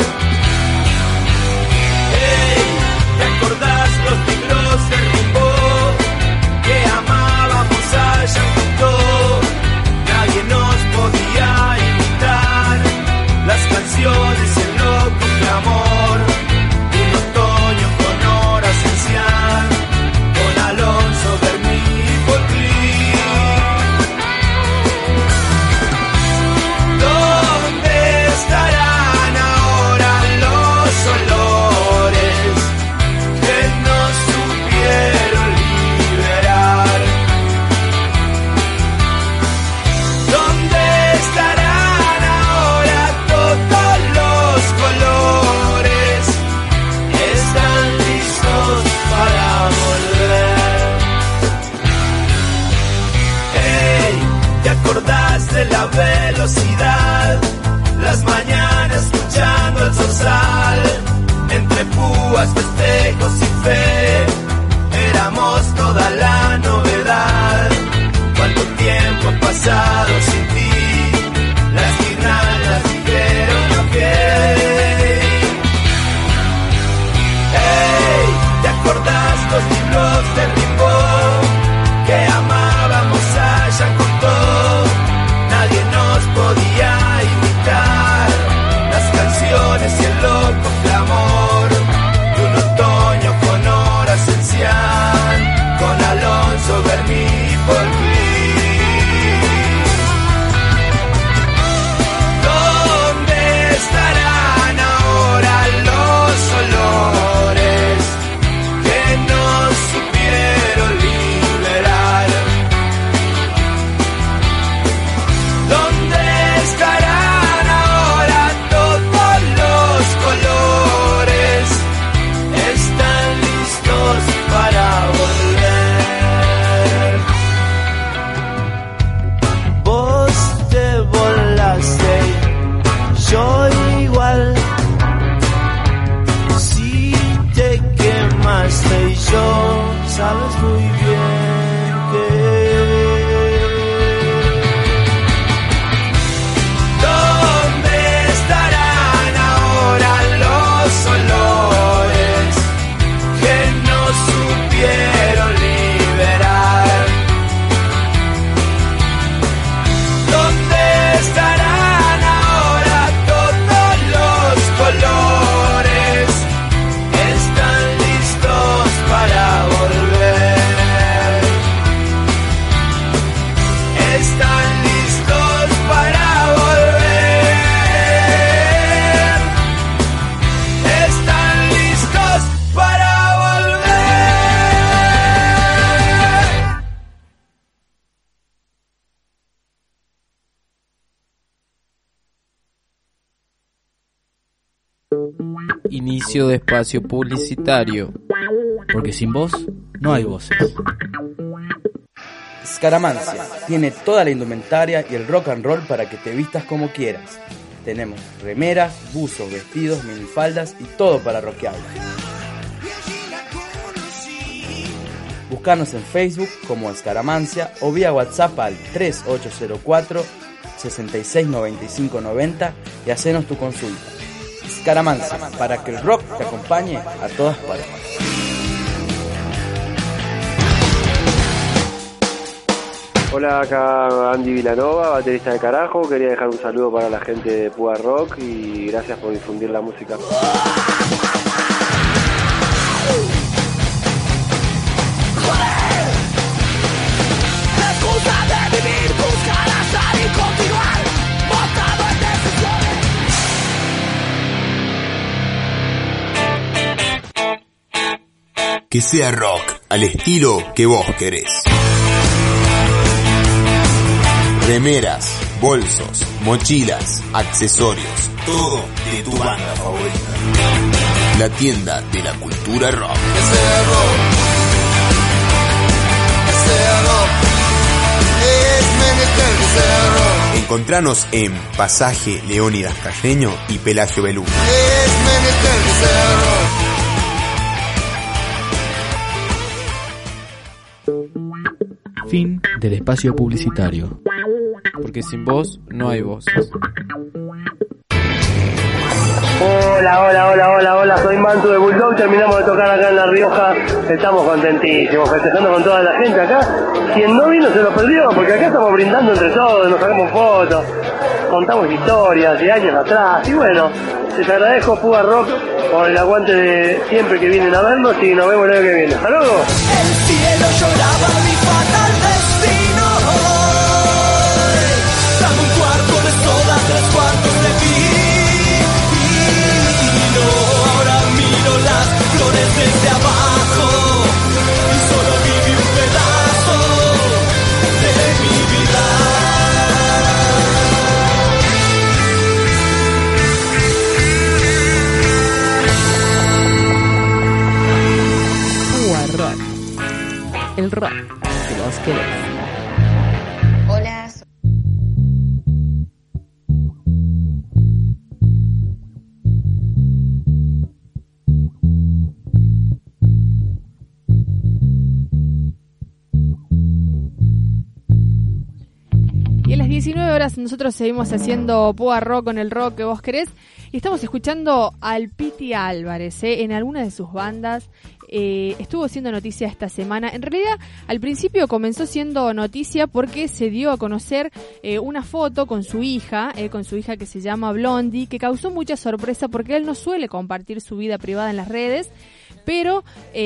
Hey, ¿te acordás los libros de Rimbaud que amábamos a Jean Cocteau? Nadie nos podía imitar las canciones y el loco clamor de un otoño con horas esencial, con Alonso, Bermí y Paul Klee. ¿Dónde estarán ahora los olores que nos supieron liberar? ¿Dónde estarán ahora todos los colores? Están listos para volver. Hey, ¿te acordás de la velocidad? Las mañanas luchando al zorzal, entre púas, festejos y fe, éramos toda la novedad. Cuánto tiempo ha pasado sin ti, las guirnaldas dijeron ok. Hey, ¿te acordás los libros de Rimbaud que amábamos a Jean Cocteau? Nadie nos podía imitar las canciones y el loco clamor de un otoño con horas esencial, con Alonso, Bermí y Paul Klee. ¿Dónde estarán ahora los olores que nos supieron liberar? ¿Dónde estarán ahora todos los colores? Están listos para volver. Vos te volaste, yo igual. Si te quemaste, yo sabes muy bien que. ¿Dónde estarán ahora los olores que nos supieron liberar? ¿Dónde estarán ahora todos los colores? Están listos para volver. Están listos para volver. Están listos para volver. Inicio de espacio publicitario. Porque sin voz no hay voces. Scaramanzia tiene toda la indumentaria y el rock and roll para que te vistas como quieras. Tenemos remeras, buzos, vestidos, minifaldas y todo para rockear. Búscanos en Facebook como Scaramanzia o vía WhatsApp al tres ocho cero cuatro, sesenta y seis noventa y cinco noventa y hacenos tu consulta. Scaramanzia, para que el rock te acompañe a todas partes. Hola, acá Andy Vilanova, baterista de Carajo. Quería dejar un saludo para la gente de Púa Rock y gracias por difundir la música. Que sea rock, al estilo que vos querés. Remeras, bolsos, mochilas, accesorios, todo de tu banda favorita. La tienda de la cultura rock. Encontranos en Pasaje Leónidas Calleño y Pelagio Belú. Fin del espacio publicitario. Porque sin vos no hay voces. Hola, hola, hola, hola, hola, soy Mantu de Bulldog, terminamos de tocar acá en La Rioja, estamos contentísimos, festejando con toda la gente acá. Quien no vino se lo perdió, porque acá estamos brindando entre todos, nos sacamos fotos, contamos historias de años atrás, y bueno, les agradezco Púa Rock por el aguante de siempre que vienen a vernos y nos vemos el año que viene. ¡Hasta luego! El cielo lloraba mi fatal destino. Dame un cuarto de soda, tres cuartos de vino. Ahora miro las flores desde abajo y solo viví un pedazo de mi vida. Púa Rock. El rock que vos querés. Hola. Y a las diecinueve horas nosotros seguimos haciendo Púa Rock con el rock que vos querés. Y estamos escuchando al Piti Álvarez, ¿eh? En algunas de sus bandas. Eh, estuvo siendo noticia esta semana. En realidad, al principio comenzó siendo noticia porque se dio a conocer eh, una foto con su hija, eh, con su hija que se llama Blondie, que causó mucha sorpresa porque él no suele compartir su vida privada en las redes. Pero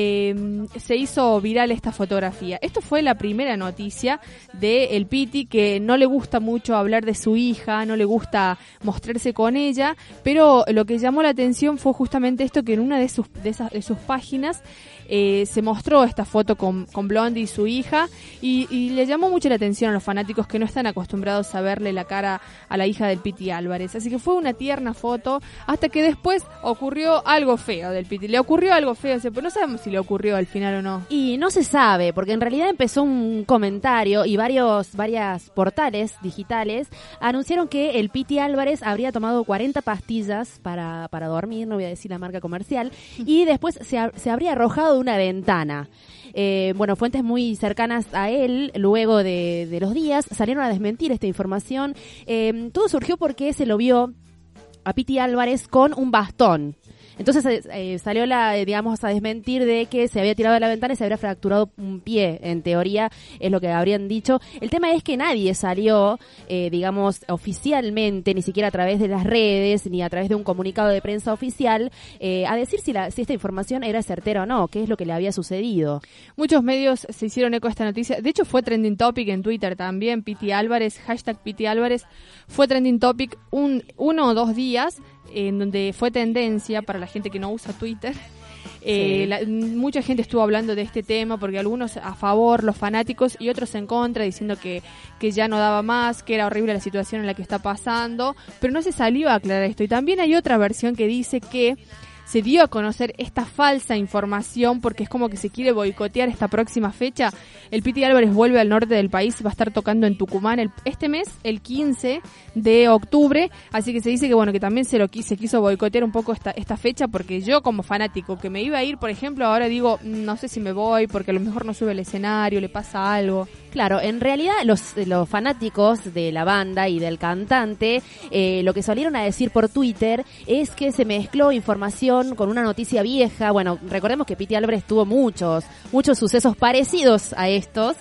eh, se hizo viral esta fotografía. Esto fue la primera noticia de el Piti, que no le gusta mucho hablar de su hija, no le gusta mostrarse con ella, pero lo que llamó la atención fue justamente esto, que en una de sus, de esas, de sus páginas eh, se mostró esta foto con, con Blondie y su hija, y, y le llamó mucho la atención a los fanáticos que no están acostumbrados a verle la cara a la hija del Piti Álvarez. Así que fue una tierna foto, hasta que después ocurrió algo feo del Piti. Le ocurrió algo feo, pero no sabemos si le ocurrió al final o no. Y no se sabe, porque en realidad empezó un comentario y varios varias portales digitales anunciaron que el Piti Álvarez habría tomado cuarenta pastillas para, para dormir, no voy a decir la marca comercial, y después se, se habría arrojado de una ventana. Eh, bueno, fuentes muy cercanas a él, luego de, de los días, salieron a desmentir esta información. Eh, todo surgió porque se lo vio a Piti Álvarez con un bastón. Entonces eh, salió la, eh, digamos, a desmentir de que se había tirado de la ventana y se habría fracturado un pie, en teoría, es lo que habrían dicho. El tema es que nadie salió, eh, digamos, oficialmente, ni siquiera a través de las redes, ni a través de un comunicado de prensa oficial, eh, a decir si, la, si esta información era certera o no, qué es lo que le había sucedido. Muchos medios se hicieron eco de esta noticia. De hecho, fue trending topic en Twitter también. Piti Álvarez, hashtag Piti Álvarez, fue trending topic un, uno o dos días, en donde fue tendencia para la gente que no usa Twitter. Eh, sí. la, mucha gente estuvo hablando de este tema, porque algunos a favor, los fanáticos, y otros en contra, diciendo que, que ya no daba más, que era horrible la situación en la que está pasando, pero no se salió a aclarar esto. Y también hay otra versión que dice que se dio a conocer esta falsa información porque es como que se quiere boicotear esta próxima fecha. El Piti Álvarez vuelve al norte del país, va a estar tocando en Tucumán el, este mes, el quince de octubre, así que se dice que bueno, que también se lo se quiso boicotear un poco esta esta fecha, porque yo como fanático que me iba a ir, por ejemplo, ahora digo, no sé si me voy porque a lo mejor no sube al escenario, le pasa algo. Claro, en realidad los, los fanáticos de la banda y del cantante, eh, lo que salieron a decir por Twitter es que se mezcló información con una noticia vieja. Bueno, recordemos que Piti Álvarez tuvo muchos, muchos sucesos parecidos a estos.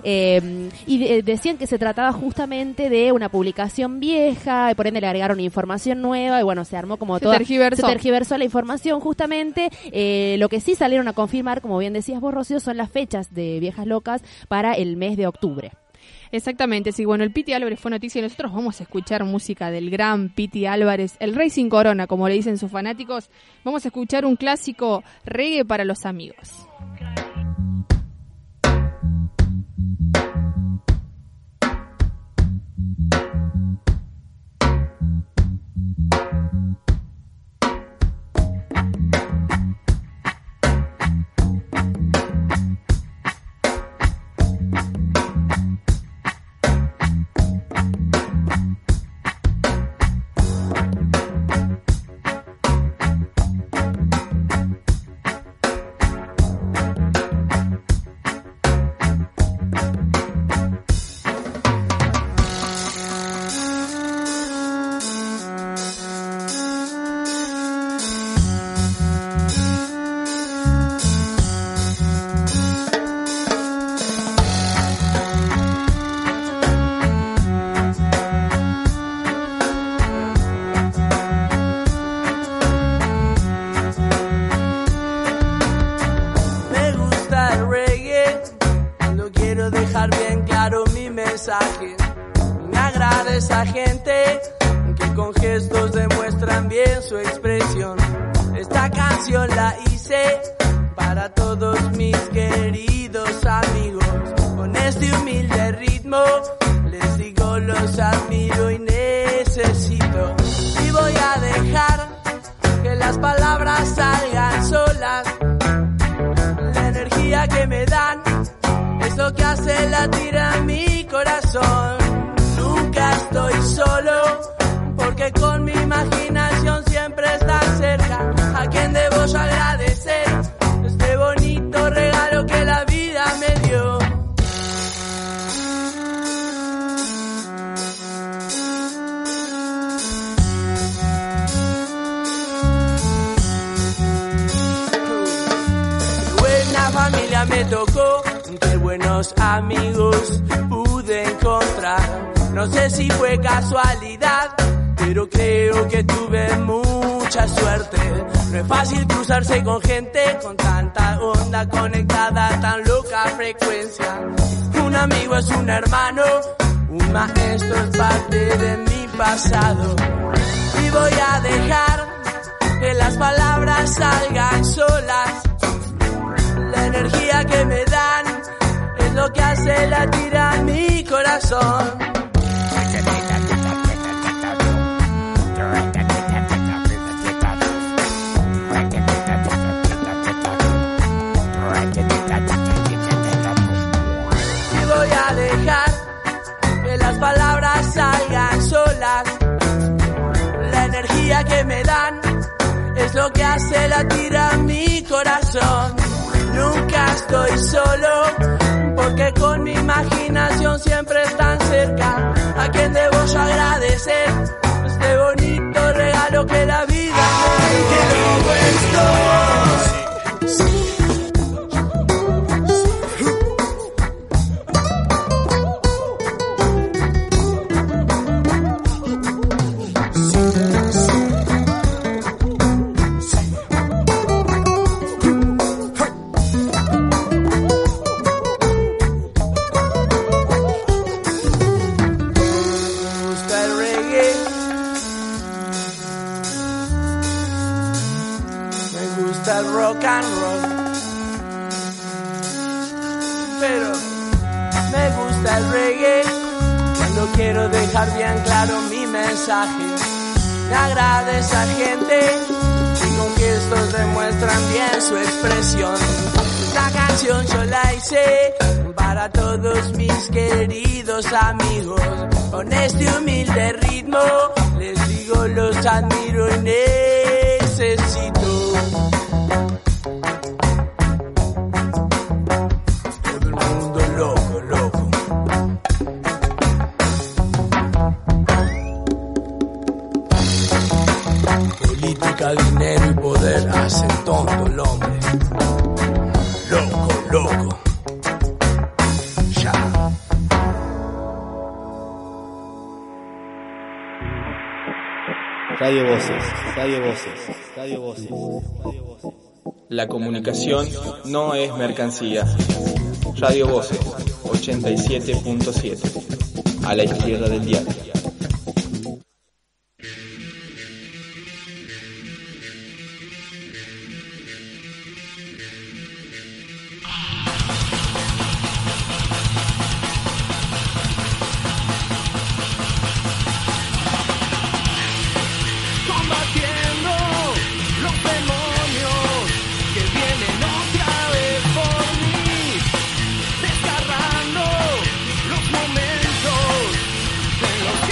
Eh, y de, decían que se trataba justamente de una publicación vieja y por ende le agregaron información nueva y bueno, se armó como se toda tergiversó. se tergiversó la información justamente. Eh, lo que sí salieron a confirmar, como bien decías vos, Rocío, son las fechas de Viejas Locas para el mes de octubre. Exactamente, sí, bueno, el Piti Álvarez fue noticia y nosotros vamos a escuchar música del gran Piti Álvarez, el rey sin corona, como le dicen sus fanáticos. Vamos a escuchar un clásico reggae para los amigos. dejar bien claro mi mensaje. Me agrada esa gente que con gestos demuestran bien su expresión. Esta canción la hice para todos mis queridos amigos. Con este humilde ritmo les digo los admiro y necesito. Y voy a dejar que las palabras salgan solas. La energía que me dan es lo que hace latir a mi corazón. Nunca estoy solo, porque con mi imaginación siempre está cerca. A quien debo yo agradecer este bonito regalo que la vida me dio. Buena familia me tocó, qué buenos amigos pude encontrar. No sé si fue casualidad, pero creo que tuve mucha suerte. No es fácil cruzarse con gente con tanta onda conectada a tan loca frecuencia. Un amigo es un hermano, un maestro es parte de mi pasado. Y voy a dejar que las palabras salgan solas. La energía que me dan es lo que hace latir a mi corazón. Las palabras salgan solas. La energía que me dan es lo que hace latir a mi corazón. Nunca estoy solo, porque con mi imaginación siempre están cerca. A quien debo yo agradecer este bonito regalo que la vida me dio. Rock and roll, pero me gusta el reggae cuando quiero dejar bien claro mi mensaje. Me agrada esa gente que con gestos demuestran bien su expresión. Esta canción yo la hice para todos mis queridos amigos. Con este humilde ritmo les digo los admiro y necesito. Dinero y poder hacen tonto el hombre. Loco, loco. Ya. Radio Voces, Radio Voces, Radio Voces, Radio Voces. La comunicación no es mercancía. Radio Voces, ochenta y siete punto siete. A la izquierda del diario. Los momentos en los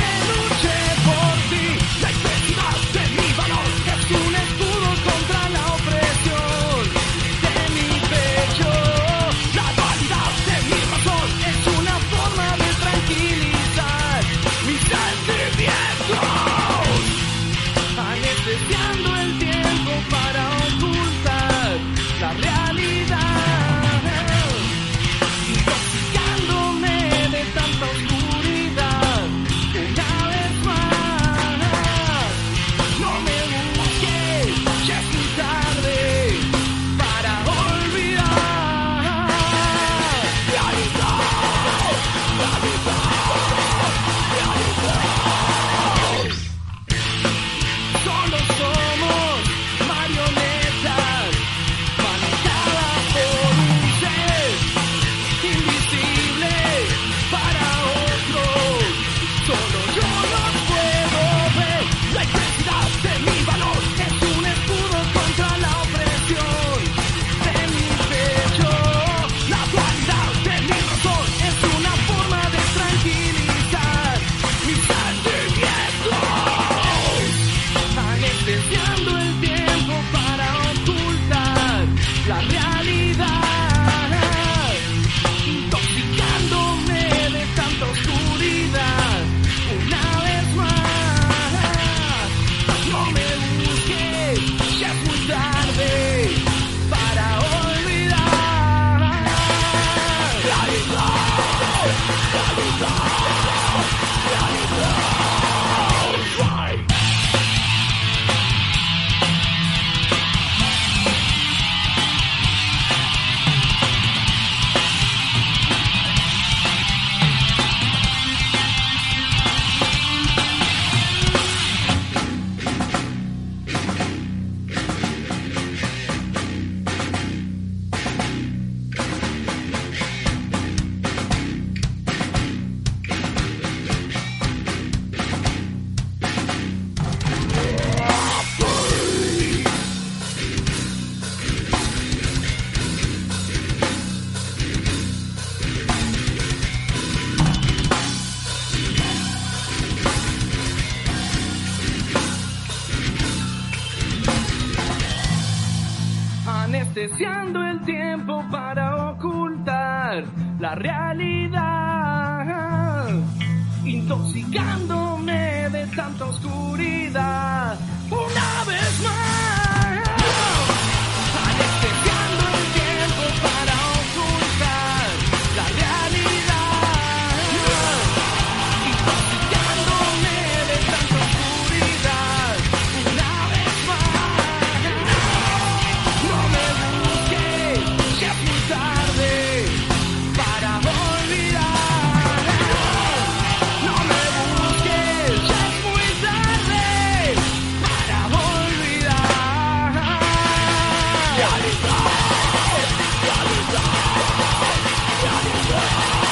anestesiando el tiempo para ocultar la realidad, intoxicándome de tanta oscuridad. Una vez más, anestesiando el tiempo para ocultar la realidad, intoxicándome de tanta oscuridad. Una vez más, no me busques, ya es muy tarde para olvidar. No me busques, ya es muy tarde para olvidar. Realidad, realidad, realidad.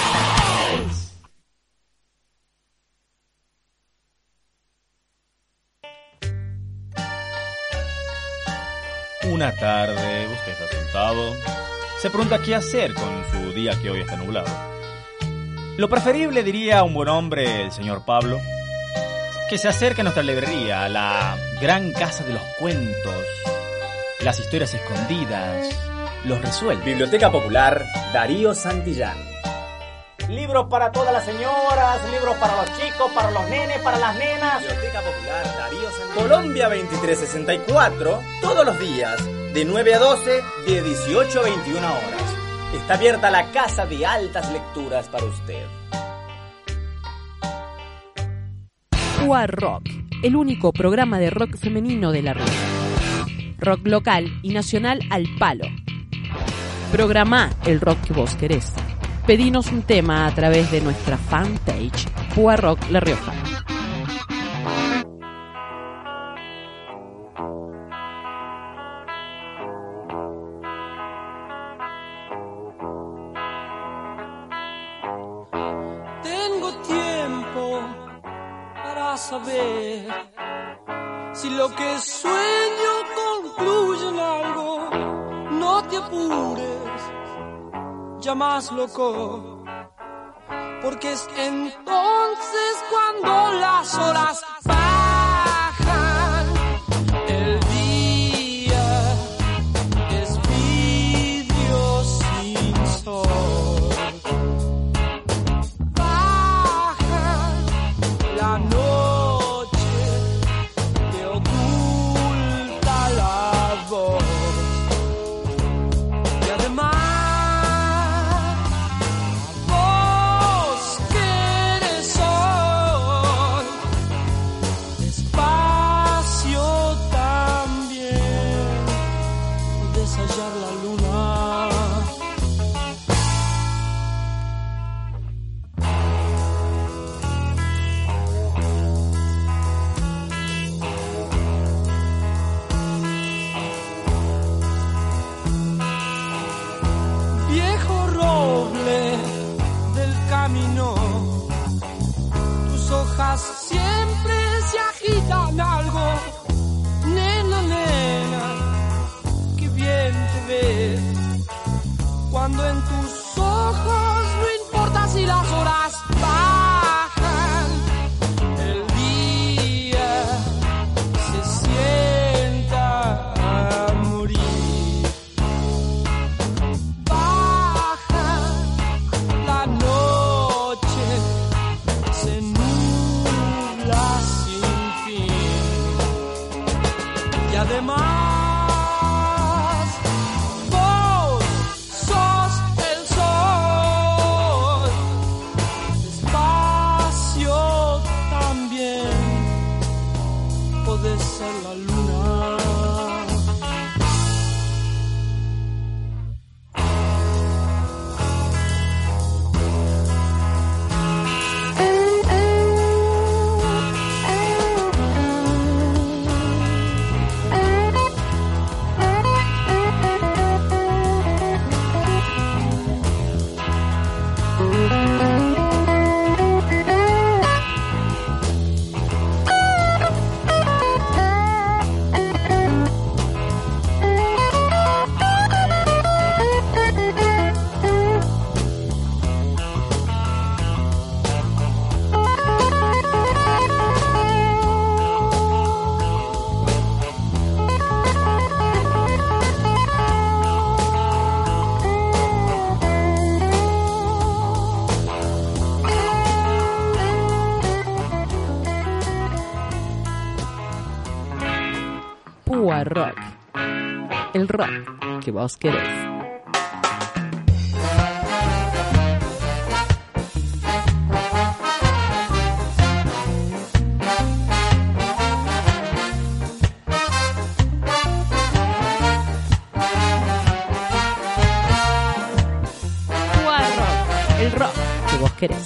Una tarde, usted está sentado, se pregunta qué hacer con su día que hoy está nublado. Lo preferible, diría un buen hombre, el señor Pablo, que se acerque a nuestra librería, a la gran casa de los cuentos, las historias escondidas, los resueltos. Biblioteca Popular Darío Santillán. Libros para todas las señoras, libros para los chicos, para los nenes, para las nenas. Biblioteca Popular Darío Santillán. Colombia veintitrés sesenta y cuatro, todos los días, de nueve a doce, de dieciocho a veintiuna horas. Está abierta la casa de altas lecturas para usted. U A Rock, el único programa de rock femenino de La Rioja. Rock local y nacional al palo. Programa el rock que vos querés. Pedinos un tema a través de nuestra fanpage U A Rock La Rioja. Tengo tiempo para saber si lo que sueño concluye en algo. No te apures, ya más loco, porque es entonces cuando las horas bajan. El día es vidrio sin sol. Baja la noche, te oculta la voz. Y además siempre se agitan algo. Nena, nena, qué bien te ves cuando en tus ojos no importa si las horas bajan. El día se sienta a morir. Baja la noche, se nubla sin fin. Y además vos sos el sol. Despacio también podés ser la luna. Rock. El rock que vos querés. El rock que vos querés.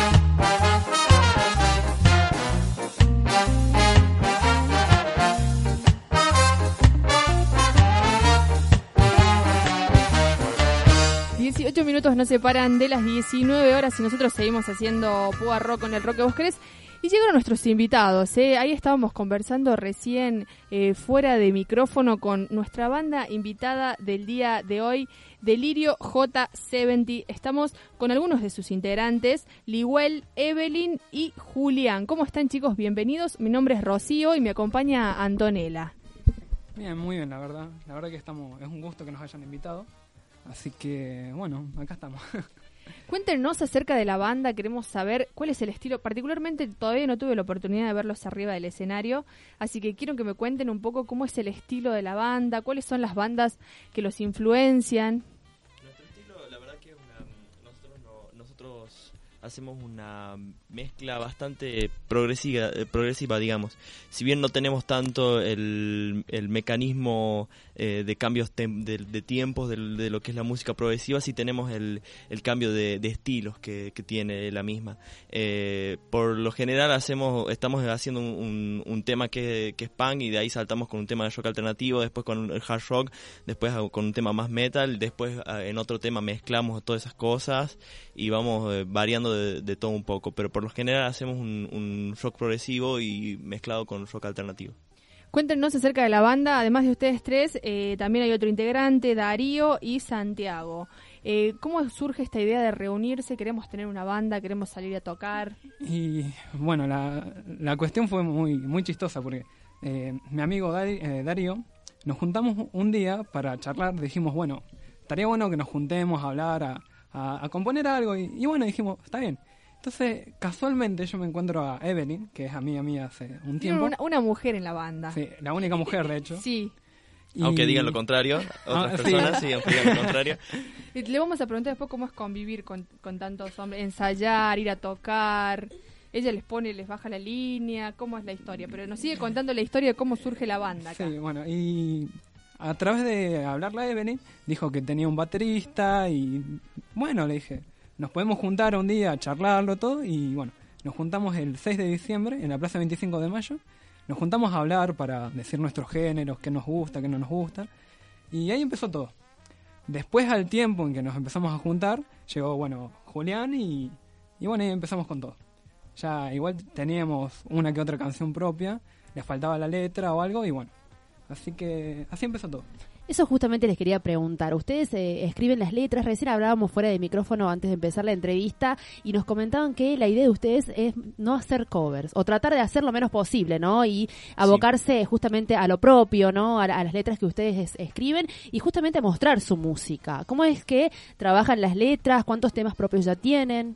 dieciocho minutos nos separan de las diecinueve horas y nosotros seguimos haciendo Púa Rock con el rock que vos querés. Y llegaron nuestros invitados, ¿eh? Ahí estábamos conversando recién eh, fuera de micrófono con nuestra banda invitada del día de hoy, Delirio J setenta. Estamos con algunos de sus integrantes, Liwell, Evelyn y Julián. ¿Cómo están, chicos? Bienvenidos. Mi nombre es Rocío y me acompaña Antonella. Bien, muy bien, la verdad. La verdad que estamos, es un gusto que nos hayan invitado. Así que, bueno, acá estamos. Cuéntenos acerca de la banda, queremos saber cuál es el estilo. Particularmente todavía no tuve la oportunidad de verlos arriba del escenario, así que quiero que me cuenten un poco cómo es el estilo de la banda, cuáles son las bandas que los influencian. Nuestro estilo, la verdad que es una, nosotros, no, nosotros hacemos una mezcla bastante progresiva, eh, progresiva, digamos. Si bien no tenemos tanto el, el mecanismo eh, de cambios tem- de, de tiempos de, de lo que es la música progresiva, sí tenemos el, el cambio de, de estilos que, que tiene la misma. Eh, por lo general hacemos, estamos haciendo un, un, un tema que, que es punk y de ahí saltamos con un tema de rock alternativo, después con el hard rock, después con un tema más metal, después en otro tema mezclamos todas esas cosas y vamos eh, variando de, de todo un poco, pero por lo general hacemos un, un rock progresivo y mezclado con rock alternativo. Cuéntenos acerca de la banda, además de ustedes tres, eh, también hay otro integrante, Darío y Santiago. Eh, ¿Cómo surge esta idea de reunirse? ¿Queremos tener una banda? ¿Queremos salir a tocar? Y bueno, la, la cuestión fue muy muy chistosa porque eh, mi amigo Dari, eh, Darío, nos juntamos un día para charlar, dijimos, bueno, estaría bueno que nos juntemos a hablar, a, a, a componer algo y, y bueno, dijimos, está bien. Entonces, casualmente yo me encuentro a Evelyn, que es amiga mía hace un tiempo. Una, una mujer en la banda. Sí, la única mujer, de hecho. Sí. Y... Aunque digan lo contrario, otras ah, personas, sí. sí, aunque digan lo contrario. Le vamos a preguntar después cómo es convivir con, con tantos hombres, ensayar, ir a tocar. Ella les pone, les baja la línea, cómo es la historia. Pero nos sigue contando la historia de cómo surge la banda acá. Sí, bueno, y a través de hablarle a Evelyn, dijo que tenía un baterista y bueno, le dije, nos podemos juntar un día a charlarlo todo y bueno, nos juntamos el seis de diciembre en la Plaza veinticinco de mayo, nos juntamos a hablar para decir nuestros géneros, qué nos gusta, qué no nos gusta y ahí empezó todo. Después al tiempo en que nos empezamos a juntar, llegó bueno Julián y, y bueno, ahí empezamos con todo. Ya igual teníamos una que otra canción propia, le faltaba la letra o algo y bueno, así que así empezó todo. Eso justamente les quería preguntar. Ustedes eh, escriben las letras, recién hablábamos fuera de micrófono antes de empezar la entrevista y nos comentaban que la idea de ustedes es no hacer covers o tratar de hacer lo menos posible, ¿no? Y abocarse sí. justamente a lo propio, ¿no? A, a las letras que ustedes es, escriben y justamente a mostrar su música. ¿Cómo es que trabajan las letras? ¿Cuántos temas propios ya tienen?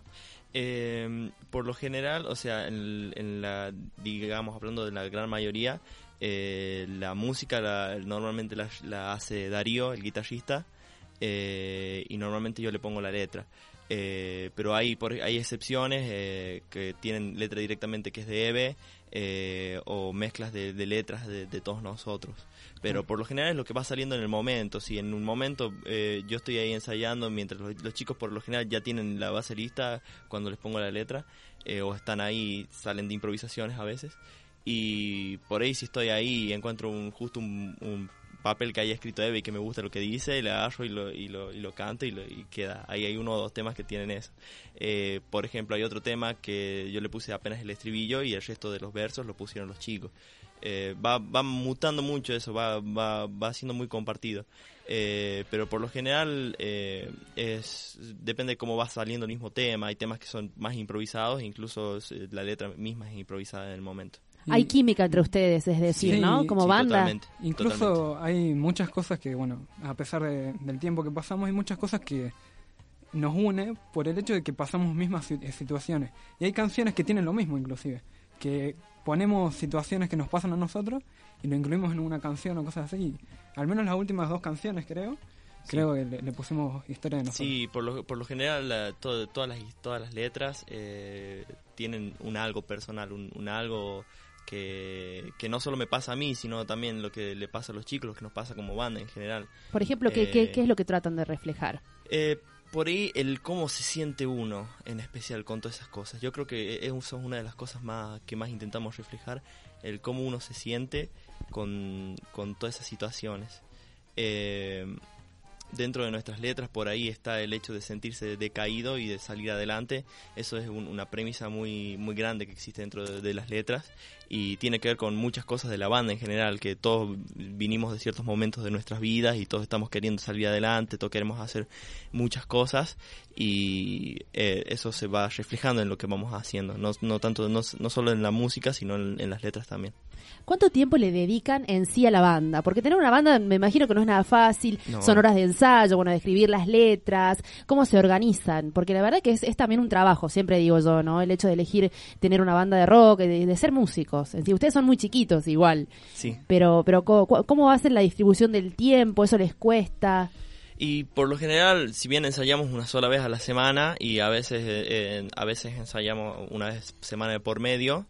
Eh, por lo general, o sea, en, en la, digamos, hablando de la gran mayoría, Eh, la música la, normalmente la, la hace Darío, el guitarrista, eh, y normalmente yo le pongo la letra. Eh, pero hay por, hay excepciones eh, que tienen letra directamente que es de Eve, eh, o mezclas de, de letras de, de todos nosotros. Pero por lo general es lo que va saliendo en el momento. Si en un momento eh, yo estoy ahí ensayando, mientras los, los chicos por lo general ya tienen la base lista cuando les pongo la letra, eh, o están ahí, salen de improvisaciones a veces. Y por ahí si estoy ahí y encuentro un, justo un, un papel que haya escrito Eve y que me gusta lo que dice, le agarro y lo, y lo, y lo canto y, lo, y queda. Ahí hay uno o dos temas que tienen eso. Eh, por ejemplo, hay otro tema que yo le puse apenas el estribillo y el resto de los versos lo pusieron los chicos. Eh, va, va mutando mucho eso, va, va, va siendo muy compartido. Eh, pero por lo general eh, es depende de cómo va saliendo el mismo tema. Hay temas que son más improvisados, incluso la letra misma es improvisada en el momento. Hay química entre ustedes, es decir, sí, ¿no? Como sí, banda. Totalmente, Incluso totalmente. Hay muchas cosas que, bueno, a pesar de, del tiempo que pasamos, hay muchas cosas que nos une por el hecho de que pasamos mismas situaciones. Y hay canciones que tienen lo mismo, inclusive. Que ponemos situaciones que nos pasan a nosotros y lo incluimos en una canción o cosas así. Al menos las últimas dos canciones, creo. Sí. Creo que le, le pusimos historia de nosotros. Sí, por lo, por lo general la, todo, todas, las, todas las letras eh, tienen un algo personal, un, un algo que, que no solo me pasa a mí, sino también lo que le pasa a los chicos, lo que nos pasa como banda en general. Por ejemplo, ¿qué, eh, qué, qué es lo que tratan de reflejar? Eh, por ahí el cómo se siente uno, en especial con todas esas cosas. Yo creo que eso es una de las cosas más que más intentamos reflejar, el cómo uno se siente con, con todas esas situaciones. Eh, dentro de nuestras letras por ahí está el hecho de sentirse decaído y de salir adelante. Eso es un, una premisa muy muy grande que existe dentro de, de las letras y tiene que ver con muchas cosas de la banda en general, que todos vinimos de ciertos momentos de nuestras vidas y todos estamos queriendo salir adelante, todos queremos hacer muchas cosas y eh, eso se va reflejando en lo que vamos haciendo, no, no tanto no, no solo en la música, sino en, en las letras también. ¿Cuánto tiempo le dedican en sí a la banda? Porque tener una banda me imagino que no es nada fácil, no. Son horas de ensayo, bueno, de escribir las letras, ¿cómo se organizan? Porque la verdad que es, es también un trabajo, siempre digo yo, ¿no? El hecho de elegir tener una banda de rock, de, de ser músicos. En sí, ustedes son muy chiquitos igual, sí. pero, pero ¿cómo, ¿cómo va a ser la distribución del tiempo? ¿Eso les cuesta? Y por lo general, si bien ensayamos una sola vez a la semana y a veces, eh, a veces ensayamos una vez semana de por medio,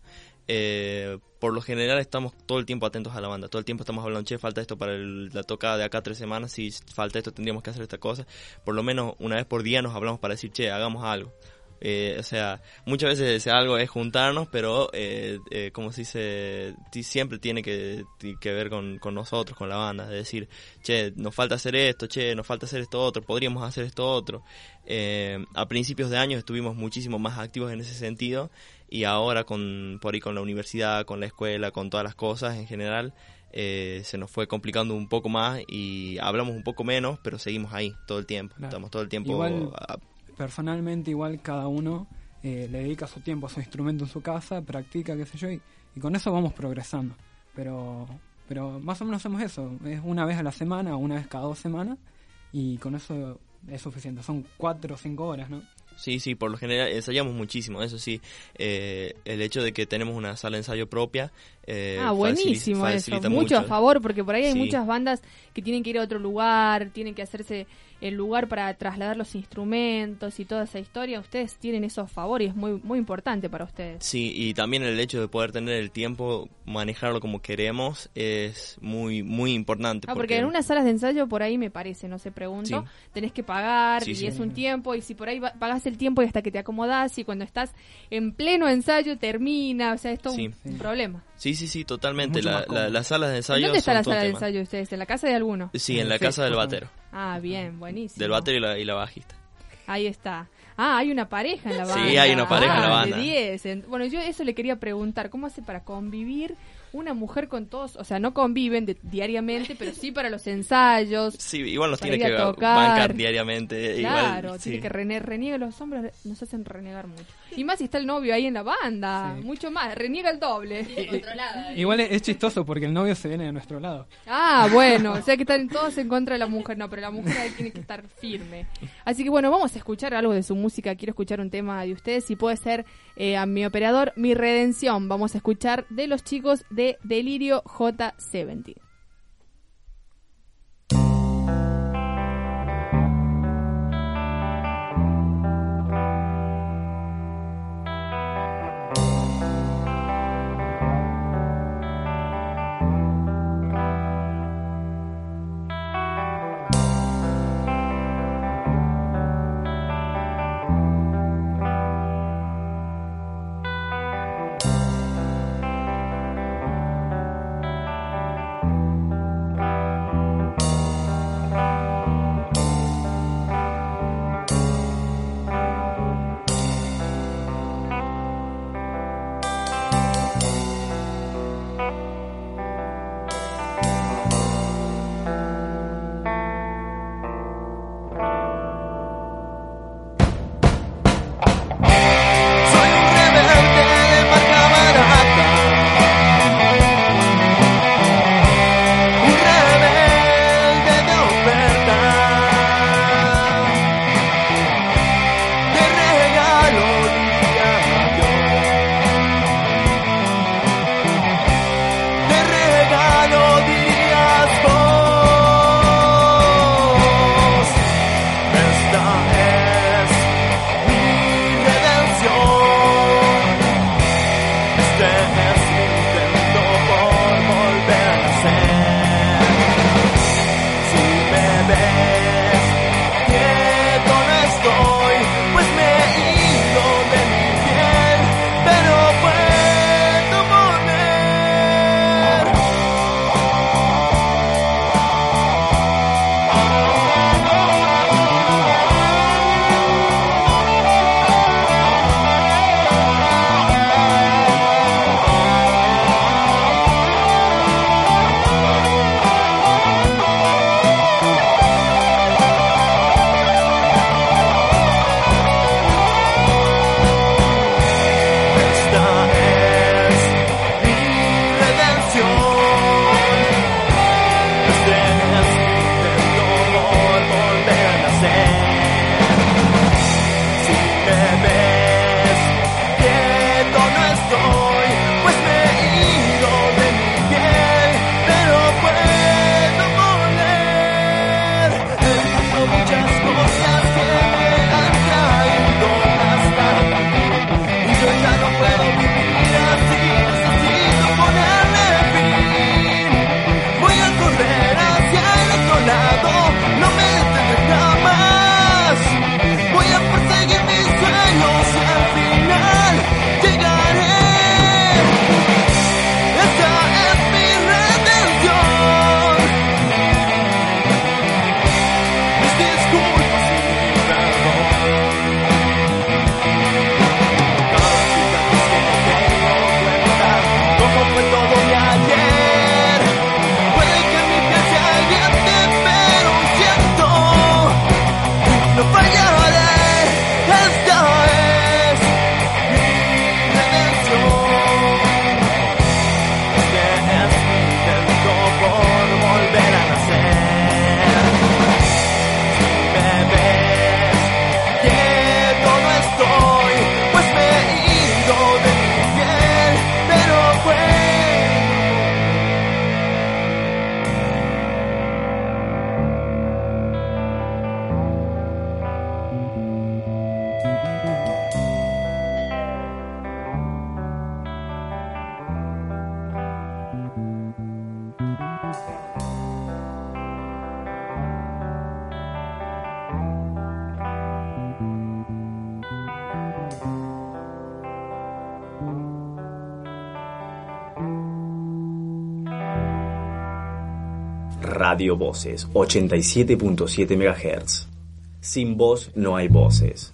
Eh, por lo general estamos todo el tiempo atentos a la banda, todo el tiempo estamos hablando, che, falta esto para el, la tocada de acá tres semanas, si falta esto tendríamos que hacer esta cosa, por lo menos una vez por día nos hablamos para decir, che, hagamos algo. Eh, o sea, muchas veces ese algo es juntarnos, pero eh, eh, como se dice, siempre tiene que, que ver con, con nosotros, con la banda, de decir, che, nos falta hacer esto, che, nos falta hacer esto otro, podríamos hacer esto otro. Eh, a principios de año estuvimos muchísimo más activos en ese sentido y ahora con por ahí con la universidad, con la escuela, con todas las cosas en general, eh, se nos fue complicando un poco más y hablamos un poco menos, pero seguimos ahí todo el tiempo, claro. Estamos todo el tiempo... Igual, a, personalmente igual cada uno eh, le dedica su tiempo a su instrumento en su casa, practica, qué sé yo, y, y con eso vamos progresando, pero pero más o menos hacemos eso, es una vez a la semana o una vez cada dos semanas y con eso es suficiente, son cuatro o cinco horas, ¿no? Sí, sí, por lo general ensayamos muchísimo, eso sí, eh, el hecho de que tenemos una sala de ensayo propia eh, ah, buenísimo facilita, eso, mucho. mucho a favor, porque por ahí hay sí. muchas bandas que tienen que ir a otro lugar, tienen que hacerse el lugar para trasladar los instrumentos y toda esa historia. Ustedes tienen eso a favor y es muy muy importante para ustedes. Sí, y también el hecho de poder tener el tiempo, manejarlo como queremos, es muy muy importante. Ah, porque, porque en unas salas de ensayo por ahí me parece, no sé, pregunto, sí. tenés que pagar sí, y sí. es un tiempo, y si por ahí pagás el tiempo y hasta que te acomodás y cuando estás en pleno ensayo termina, o sea, es todo sí. un, sí. un problema. Sí, sí, sí, totalmente. La, la, las salas de ensayo. ¿Dónde está la son sala de tema. ensayo ustedes? ¿En la casa de alguno? Sí, en la sí, casa del batero. Ah, bien, buenísimo. Del batero y la, y la bajista. Ahí está. Ah, hay una pareja en la banda. Sí, hay una pareja ah, en la banda. De diez. Bueno, yo eso le quería preguntar. ¿Cómo hace para convivir una mujer con todos? O sea, no conviven de, diariamente, pero sí para los ensayos. Sí, igual nos tiene que bancar diariamente. Claro, igual, tiene sí. que rene reniega. Los hombres nos hacen renegar mucho. Y más si está el novio ahí en la banda. Sí. Mucho más. Reniega el doble. Y, igual es, es chistoso porque el novio se viene de nuestro lado. Ah, bueno. O sea que están todos en contra de la mujer. No, pero la mujer ahí tiene que estar firme. Así que bueno, vamos a escuchar algo de su música. Quiero escuchar un tema de ustedes. Si puede ser eh, a mi operador, Mi Redención. Vamos a escuchar de los chicos de Delirio J setenta. Radio Voces, ochenta y siete punto siete megahertz. Sin voz no hay voces.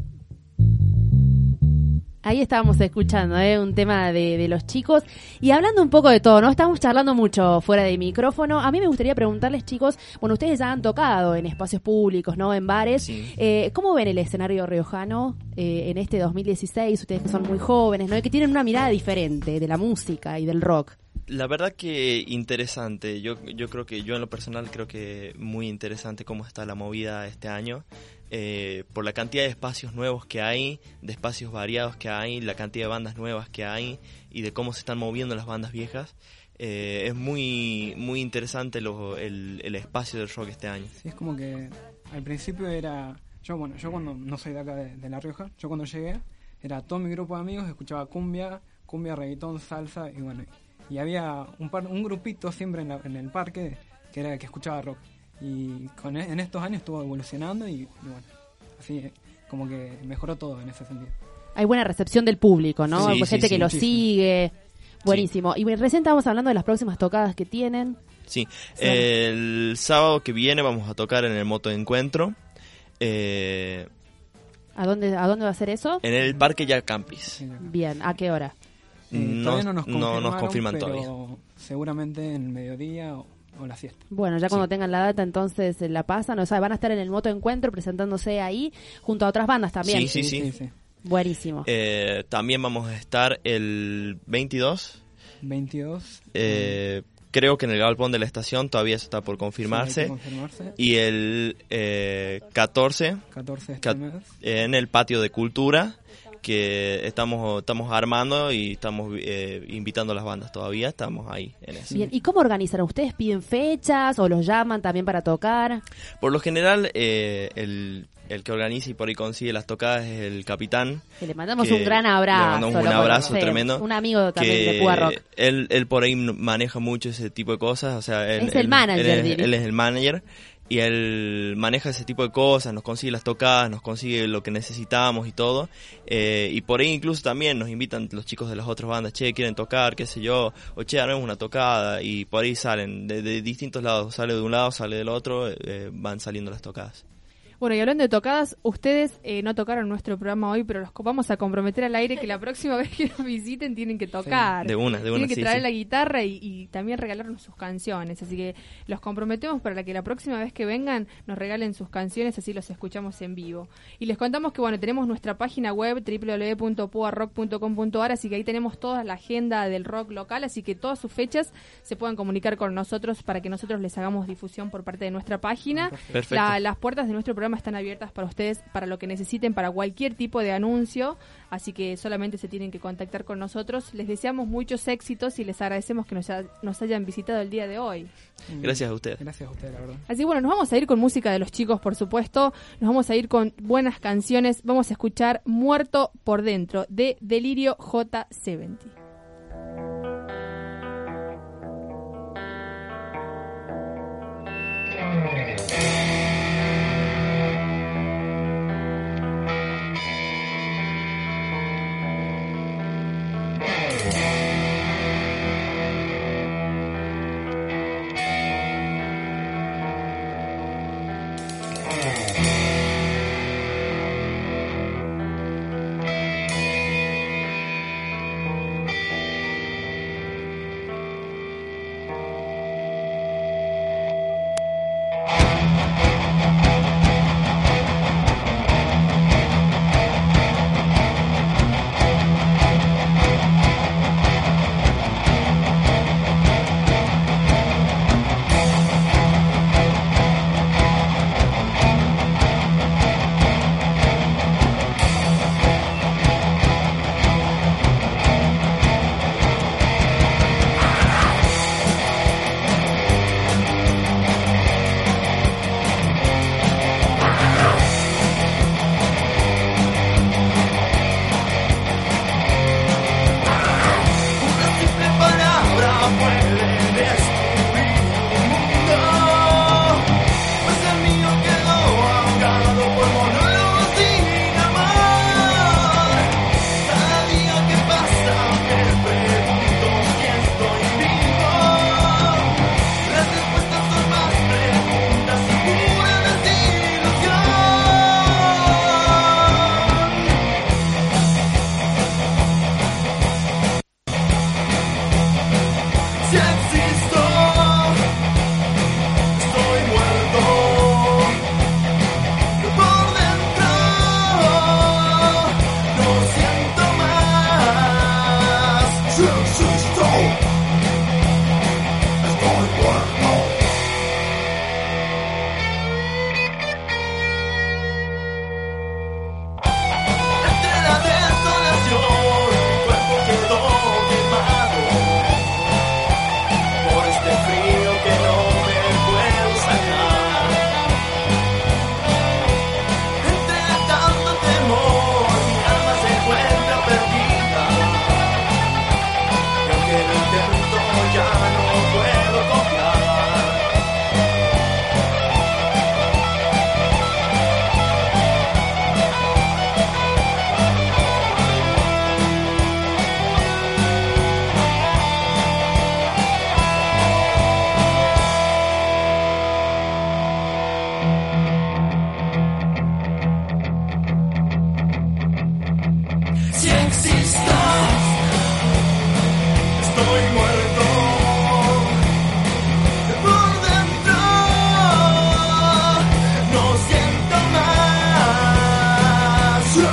Ahí estábamos escuchando ¿eh? un tema de, de los chicos y hablando un poco de todo, ¿no? Estamos charlando mucho fuera de micrófono. A mí me gustaría preguntarles, chicos, bueno, ustedes ya han tocado en espacios públicos, ¿no? En bares. Sí. Eh, ¿Cómo ven el escenario riojano eh, en este dos mil dieciséis? Ustedes que son muy jóvenes, ¿no? Y que tienen una mirada diferente de la música y del rock. La verdad que interesante. Yo, yo creo que, yo en lo personal creo que muy interesante cómo está la movida este año. Eh, por la cantidad de espacios nuevos que hay, de espacios variados que hay, la cantidad de bandas nuevas que hay y de cómo se están moviendo las bandas viejas. Eh, es muy muy interesante lo, el, el espacio del rock este año. Sí, es como que al principio era... Yo, bueno, yo cuando no soy de acá de, de La Rioja, yo cuando llegué, era todo mi grupo de amigos, escuchaba cumbia, cumbia, reggaetón, salsa y bueno... Y había un par, un grupito siempre en, la, en el parque que era el que escuchaba rock. Y con, en estos años estuvo evolucionando y, y bueno, así como que mejoró todo en ese sentido. Hay buena recepción del público, ¿no? Sí, Hay sí, gente sí, que lo muchísimo. sigue. Buenísimo. Sí. Y recién estábamos hablando de las próximas tocadas que tienen. Sí, sí. El sábado que viene vamos a tocar en el Moto Encuentro. Eh, ¿A dónde, ¿A dónde va a ser eso? En el Parque Yacampis. Bien, ¿a qué hora? Eh, no, todavía no nos no nos confirman pero todavía. Seguramente en el mediodía o, o la siesta. Bueno, ya cuando sí. tengan la data entonces la pasan, o sea, van a estar en el Moto Encuentro presentándose ahí junto a otras bandas también. Sí, sí, sí. sí, sí. Buenísimo. Eh, también vamos a estar el veintidós. veintidós. Eh, creo que en el galpón de la estación todavía está por confirmarse. Sí, hay que confirmarse. Y el eh, catorce, catorce este ca- mes. en el patio de cultura, que estamos estamos armando y estamos eh, invitando a las bandas todavía, estamos ahí en eso. Bien, ¿y cómo organizan? ¿Ustedes piden fechas o los llaman también para tocar? Por lo general, eh, el, el que organiza y por ahí consigue las tocadas es el capitán. Que le mandamos que un gran abrazo. Le mandamos un loco, abrazo sí, tremendo. Un amigo también que de Púa Rock. Él, él por ahí maneja mucho ese tipo de cosas. O sea, él, Es el él- manager, Él, es- Diri. él es el manager. Y él maneja ese tipo de cosas, nos consigue las tocadas, nos consigue lo que necesitamos y todo. Eh, y por ahí incluso también nos invitan los chicos de las otras bandas, che, quieren tocar, qué sé yo, o che, armemos una tocada. Y por ahí salen de, de distintos lados, sale de un lado, sale del otro, eh, van saliendo las tocadas. Bueno, y hablando de tocadas, ustedes eh, no tocaron nuestro programa hoy, pero los vamos a comprometer al aire que la próxima vez que nos visiten tienen que tocar. Sí, de una, de una, Tienen que sí, traer sí. la guitarra y, y también regalarnos sus canciones. Así que los comprometemos para que la próxima vez que vengan nos regalen sus canciones, así los escuchamos en vivo. Y les contamos que, bueno, tenemos nuestra página web doble u doble u doble u punto pua rock punto com punto a r, así que ahí tenemos toda la agenda del rock local, así que todas sus fechas se puedan comunicar con nosotros para que nosotros les hagamos difusión por parte de nuestra página. Perfecto. La- las puertas de nuestro programa están abiertas para ustedes, para lo que necesiten, para cualquier tipo de anuncio, así que solamente se tienen que contactar con nosotros. Les deseamos muchos éxitos y les agradecemos que nos, ha- nos hayan visitado el día de hoy. Gracias a ustedes. Gracias a ustedes, la verdad. Así que bueno, nos vamos a ir con música de los chicos, por supuesto, nos vamos a ir con buenas canciones, vamos a escuchar Muerto por Dentro, de Delirio J setenta. Thank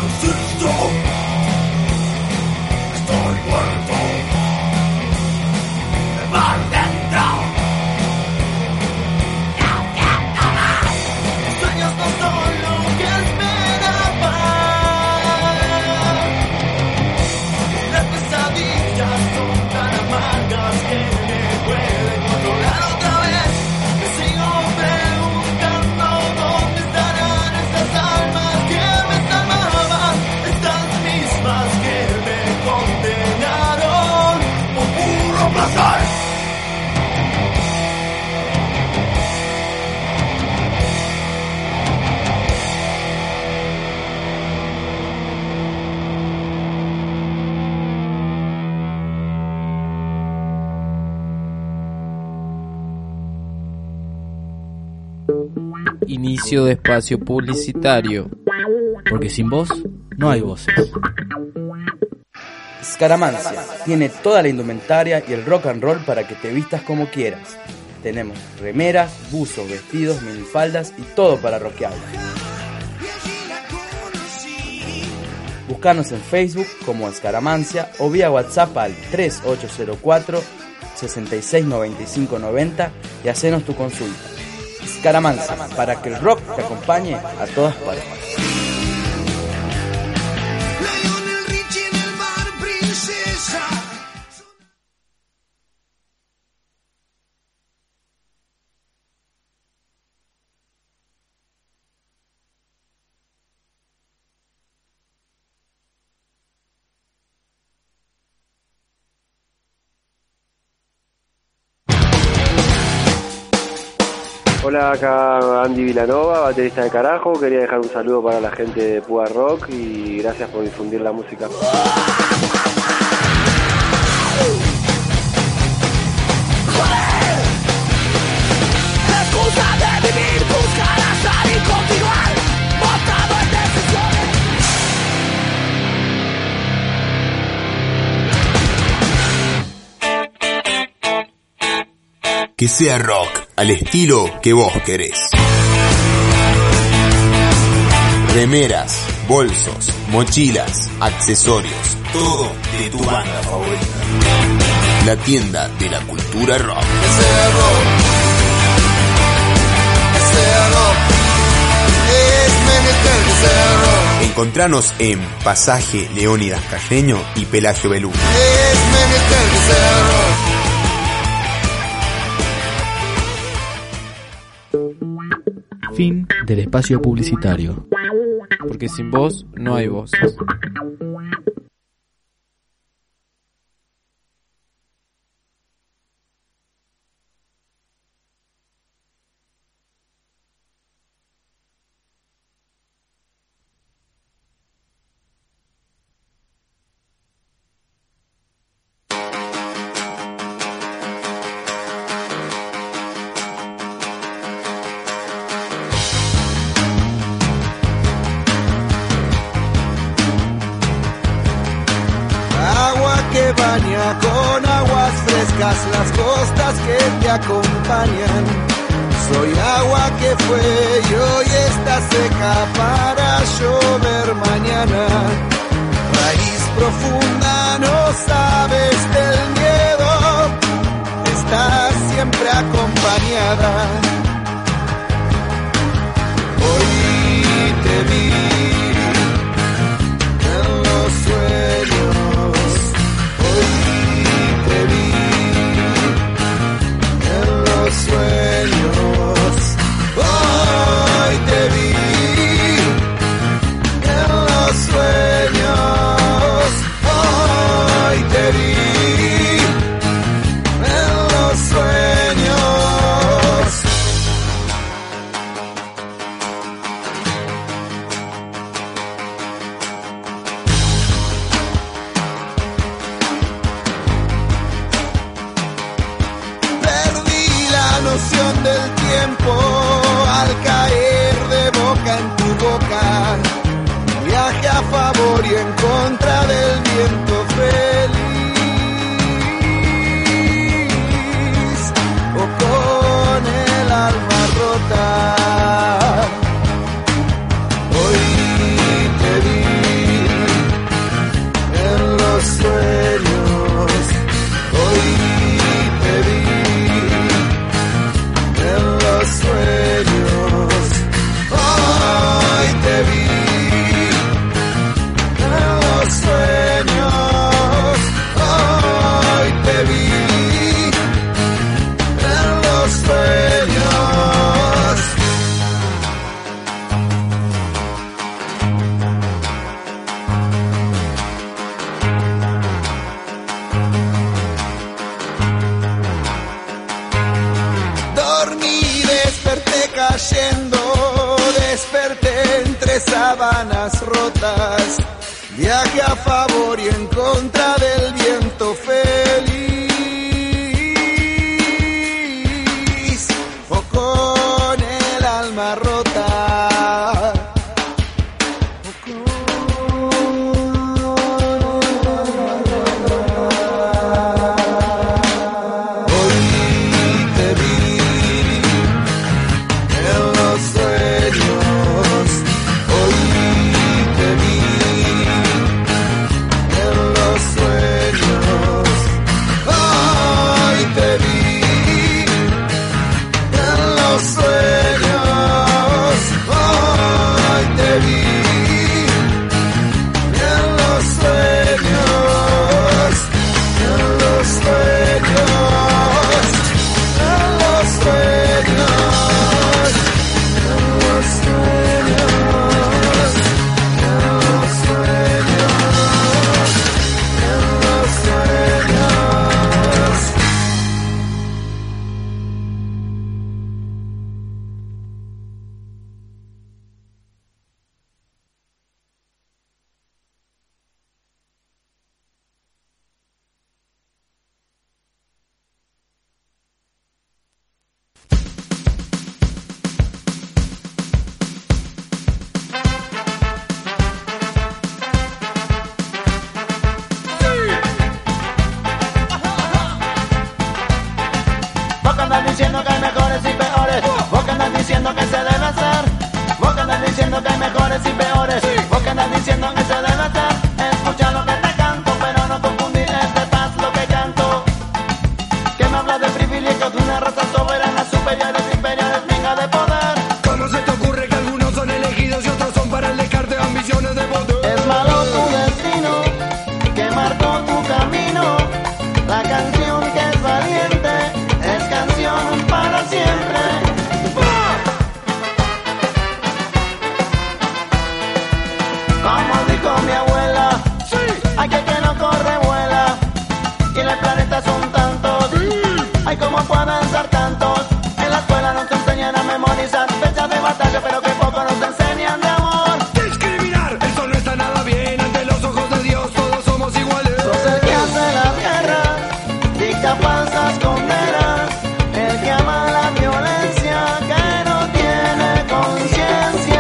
existo. Estoy muerto. Me van dentro. No quiero más. Los sueños no son lo que esperaba. Las pesadillas son tan amargas que me pueden controlar otra vez. Me sigo preguntando dónde estarán esas almas que me salvaban, estas mismas que me condenaron por puro placer. Inicio de espacio publicitario. Porque sin vos no hay voces. Scaramanzia tiene toda la indumentaria y el rock and roll para que te vistas como quieras. Tenemos remeras, buzos, vestidos, minifaldas y todo para rockear. Búscanos en Facebook como Scaramanzia o vía WhatsApp al tres ocho cero cuatro, seis seis nueve cinco nueve cero y hacenos tu consulta. Scaramanzia, para que el rock te acompañe a todas partes. Hola, acá Andy Vilanova, baterista de Carajo. Quería dejar un saludo para la gente de Púa Rock y gracias por difundir la música. Excusa de vivir, buscar azar y continuar, mostrado en decisiones. Que sea rock, al estilo que vos querés. Remeras, bolsos, mochilas, accesorios, todo de tu banda favorita. La tienda de la cultura rock. Que sea rock, que sea rock, es menester que sea rock. Encontranos en Pasaje Leónidas Calleño y Pelagio Belú. Es menester que sea rock. Fin del espacio publicitario. Porque sin vos no hay voces. Baña con aguas frescas las costas que te acompañan. Soy agua que fue y hoy está seca para llover mañana. Raíz profunda, no sabes del miedo, estás siempre acompañada. Hoy te vi en los sueños. Sueños, hoy te vi en los sueños, hoy te vi en los sueños. Del tiempo al caer de boca en tu boca, viaje a favor y en contra del viento feliz, o con el alma rota. Hoy te vi cayendo, desperté entre sábanas rotas, viaje a favor y en contra del viento feliz, o con el alma rota. Diciendo que hay mejores y peores, vos que andas diciendo que se debe hacer, vos que andas diciendo que hay mejores y peores, vos que andas diciendo que se debe hacer, escucha lo que te canto, pero no confundir este paz lo que canto, que me habla de privilegios de una raza soberana, superiores, imperiales, minga de poder. ¿Cómo se te ocurre que algunos son elegidos y otros son para el descarte de ambiciones de poder? Es malo tu destino, que marcó tu camino, la canción que es valiente, es canción para siempre. Como dijo mi abuela, hay que que no corre vuela, y en el planeta son tantos, hay como pueden ser tantos. En la escuela nos enseñan a memorizar fechas de batalla, pero que poco nos enseñan de amor. Discriminar, eso no está nada bien, ante los ojos de Dios todos somos iguales. Sos el que hace la guerra, dicta falsas condenas, el que ama la violencia, que no tiene conciencia,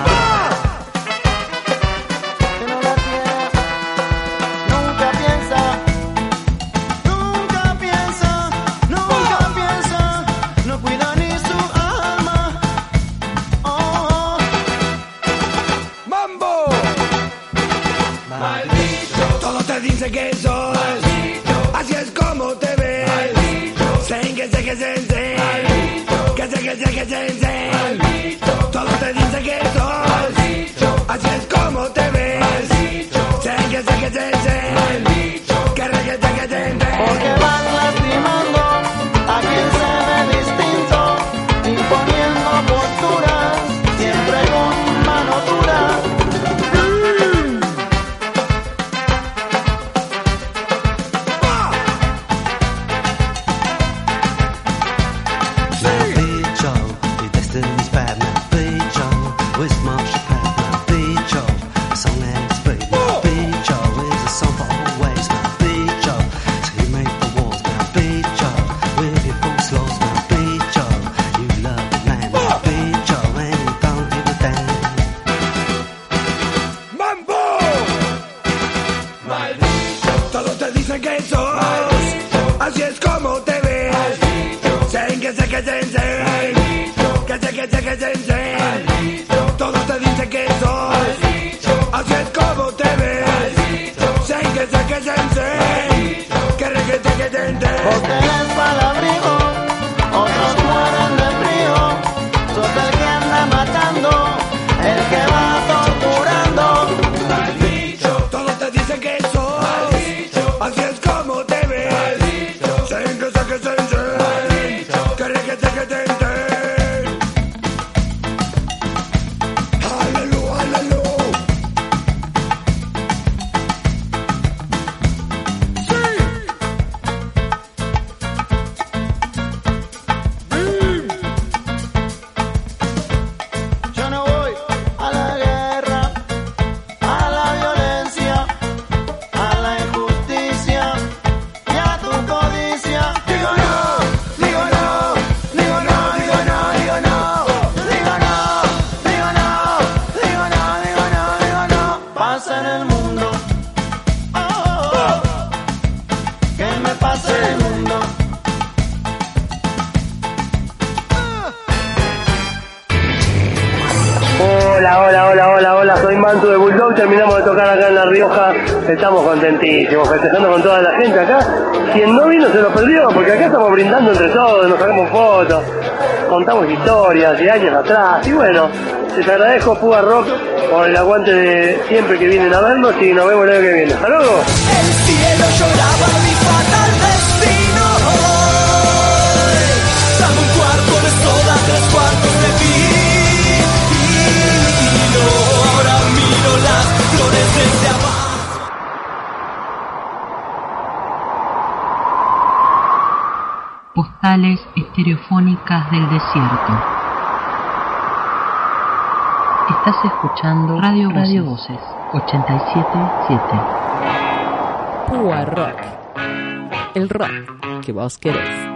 que no la tiene, nunca piensa, nunca piensa, nunca piensa, no cuida ni su alma. Oh. ¡Mambo! Maldito, todos te dicen que sos maldito, así es como te ves. Sen que sé que se sé, que sé que sé que se sé. Todos te dicen que sos, así es como te ves. Sen que sé que se sé, que re que sé que se sé. Porque van lastimando a quien se ve distinto, imponiendo posturas, siempre con mano dura. Todos te dicen que sos, así es como te ves. Sen que sé que se sé, que sé que sé que se sé. Todos te dicen que sos, así es como te ves. Sen que sé que se sé, que re que sé que se sé. Vos tenés para abrigo, otros mueren de frío, sos el que anda matando, el que va torturando. Todos te dicen que sos, así es como te ves. Sen que sé que se sé, que re que sé que se sé. Aleluya, aleluya. Sí. el mundo. Oh, oh, oh. ¿Qué me pasa en el mundo? Hola, hola, hola, hola, hola, soy Mantu de Bulldog, terminamos de tocar acá en La Rioja, estamos contentísimos, festejando con toda la gente acá. Quien no vino se lo perdió, porque acá estamos brindando entre todos, nos sacamos fotos, contamos historias de años atrás, y bueno, les agradezco Púa Rock por el aguante de siempre que vienen a vernos y nos vemos el año que viene. ¡Hasta luego! El cielo lloraba mi fatal destino. Dame un cuarto de soda, tres cuartos de vino. Ahora miro las flores desde abajo. Postales estereofónicas del desierto. Estás escuchando Radio Voces, Radio Voces ochenta y siete punto siete. Púa Rock. El rock que vos querés.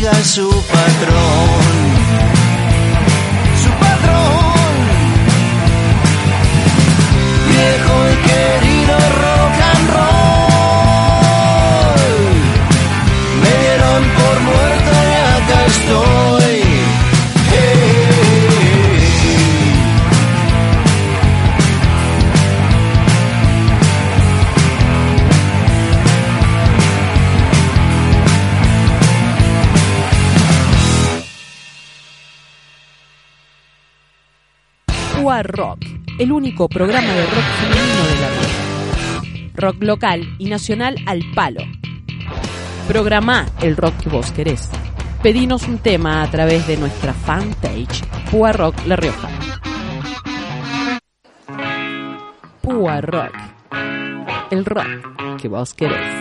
diga su patrón, su patrón. Viejo y querido rock and roll, me dieron por muerto y acá estoy. Púa Rock, el único programa de rock femenino de la Rioja. Rock local y nacional al palo. Programá el rock que vos querés. Pedinos un tema a través de nuestra fanpage Púa Rock La Rioja. Púa Rock, el rock que vos querés.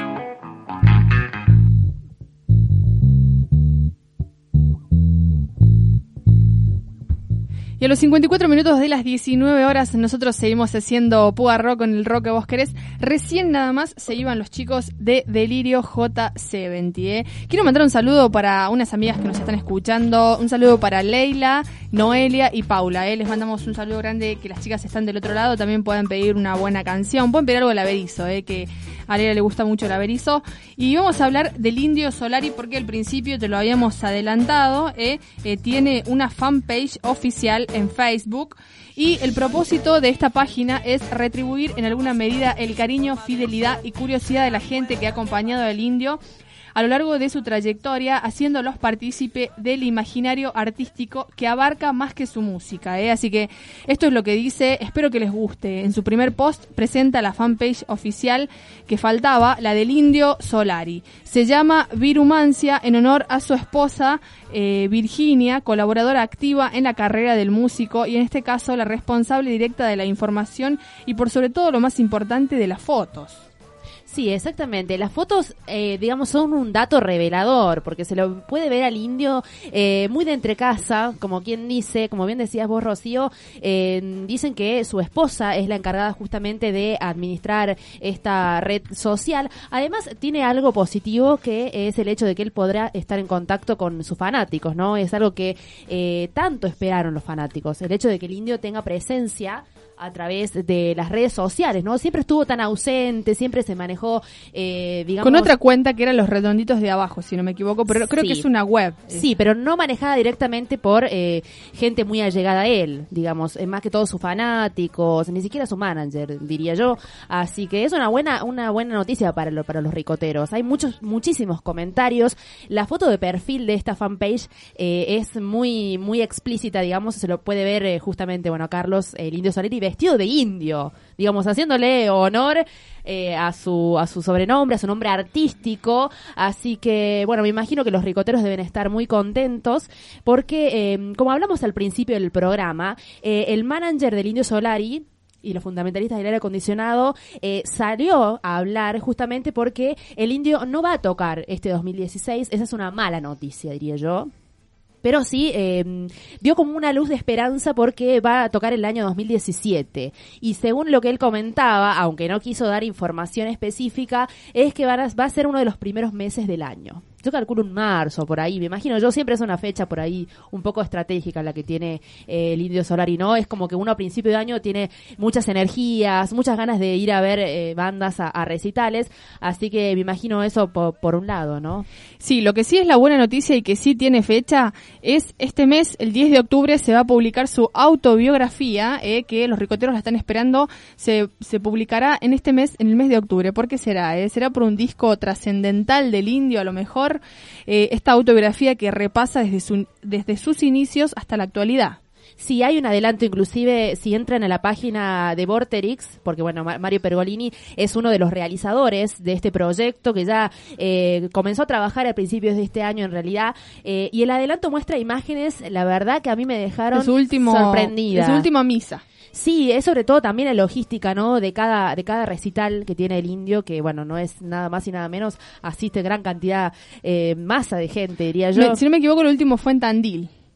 Y a los cincuenta y cuatro minutos de las diecinueve horas nosotros seguimos haciendo Púa Rock con el rock que vos querés. Recién nada más se iban los chicos de Delirio J setenta. ¿eh? Quiero mandar un saludo para unas amigas que nos están escuchando. Un saludo para Leila, Noelia y Paula. ¿eh? Les mandamos un saludo grande, que las chicas están del otro lado. También pueden pedir una buena canción. Pueden pedir algo de Laberizo, ¿eh? que a Leila le gusta mucho Laberizo. Y vamos a hablar del Indio Solari porque al principio te lo habíamos adelantado. ¿eh? Eh, tiene una fanpage oficial en Facebook y el propósito de esta página es retribuir en alguna medida el cariño, fidelidad y curiosidad de la gente que ha acompañado al Indio a lo largo de su trayectoria, haciéndolos partícipe del imaginario artístico que abarca más que su música. ¿eh? Así que esto es lo que dice, espero que les guste. En su primer post presenta la fanpage oficial que faltaba, la del Indio Solari. Se llama Virumancia en honor a su esposa eh, Virginia, colaboradora activa en la carrera del músico y en este caso la responsable directa de la información y por sobre todo lo más importante de las fotos. Sí, exactamente. Las fotos, eh, digamos, son un dato revelador, porque se lo puede ver al Indio eh, muy de entrecasa, como quien dice, como bien decías vos, Rocío, eh, dicen que su esposa es la encargada justamente de administrar esta red social. Además, tiene algo positivo, que es el hecho de que él podrá estar en contacto con sus fanáticos, ¿no? Es algo que eh, tanto esperaron los fanáticos, el hecho de que el Indio tenga presencia a través de las redes sociales, ¿no? Siempre estuvo tan ausente, siempre se manejó, eh, digamos... Con otra cuenta que eran los redonditos de abajo, si no me equivoco, pero creo sí. que es una web. Sí, pero no manejada directamente por eh, gente muy allegada a él, digamos, eh, más que todos sus fanáticos, ni siquiera su manager, diría yo. Así que es una buena una buena noticia para, lo, para los ricoteros. Hay muchos muchísimos comentarios. La foto de perfil de esta fanpage eh, es muy muy explícita, digamos, se lo puede ver eh, justamente, bueno, Carlos, el Indio Solari, vestido de indio, digamos, haciéndole honor eh, a su a su sobrenombre, a su nombre artístico. Así que, bueno, me imagino que los ricoteros deben estar muy contentos porque, eh, como hablamos al principio del programa, eh, el manager del Indio Solari y los fundamentalistas del aire acondicionado eh, salió a hablar justamente porque el Indio no va a tocar este dos mil dieciséis. Esa es una mala noticia, diría yo. Pero sí, eh, dio como una luz de esperanza porque va a tocar el año dos mil diecisiete. Y según lo que él comentaba, aunque no quiso dar información específica, es que va a, va a ser uno de los primeros meses del año. Yo calculo un marzo, por ahí, me imagino. Yo siempre es una fecha por ahí un poco estratégica la que tiene eh, el Indio Solari, ¿no? Es como que uno a principio de año tiene muchas energías, muchas ganas de ir a ver eh, bandas a, a recitales, así que me imagino eso por, por un lado, ¿no? Sí, lo que sí es la buena noticia y que sí tiene fecha es este mes, el diez de octubre, se va a publicar su autobiografía, eh, que los ricoteros la están esperando. Se, se publicará en este mes, en el mes de octubre. ¿Por qué será? Eh? ¿Será por un disco trascendental del Indio a lo mejor? Eh, esta autobiografía que repasa desde, su, desde sus inicios hasta la actualidad. Sí, hay un adelanto, inclusive si entran a la página de Vorterix, porque bueno, Mario Pergolini es uno de los realizadores de este proyecto que ya eh, comenzó a trabajar a principios de este año en realidad, eh, y el adelanto muestra imágenes, la verdad que a mí me dejaron de su último, sorprendida. De su última misa. Sí, es sobre todo también la logística, ¿no? De cada de cada recital que tiene el Indio, que bueno, no es nada más y nada menos, asiste gran cantidad, eh, masa de gente, diría yo. Me, si no me equivoco, el último fue en Tandil.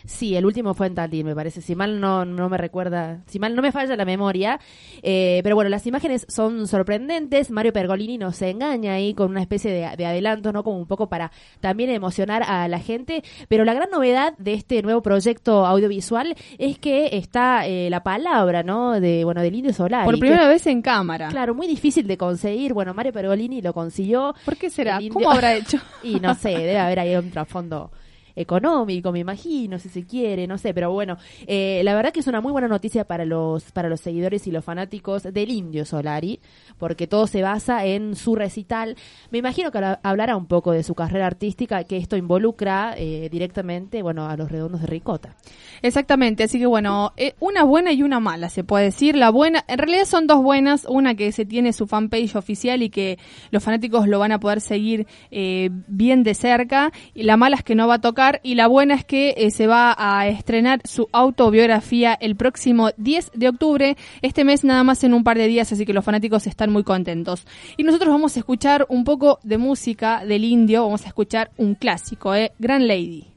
Sí, el último fue en Tandil, me parece. Si mal no, no me recuerda, si mal no me falla la memoria. Eh, pero bueno, las imágenes son sorprendentes. Mario Pergolini nos engaña ahí con una especie de, de adelanto, ¿no? Como un poco para también emocionar a la gente. Pero la gran novedad de este nuevo proyecto audiovisual es que está eh, la palabra, ¿no? De, bueno, del Indio Solari. Por primera que, vez en cámara. Claro, muy difícil de conseguir. Bueno, Mario Pergolini lo consiguió. ¿Por qué será? ¿Cómo habrá hecho? Y no sé, debe haber ahí un trasfondo económico, me imagino, si se quiere, no sé, pero bueno, eh, la verdad que es una muy buena noticia para los para los seguidores y los fanáticos del Indio Solari, porque todo se basa en su recital. Me imagino que hablará un poco de su carrera artística, que esto involucra eh, directamente, bueno, a los Redondos de Ricota. Exactamente, así que bueno, eh, una buena y una mala, se puede decir. La buena, en realidad son dos buenas, una que se tiene su fanpage oficial y que los fanáticos lo van a poder seguir eh, bien de cerca, y la mala es que no va a tocar. Y la buena es que eh, se va a estrenar su autobiografía el próximo diez de octubre, este mes nada más en un par de días, así que los fanáticos están muy contentos. Y nosotros vamos a escuchar un poco de música del Indio, vamos a escuchar un clásico, eh, Gran Lady.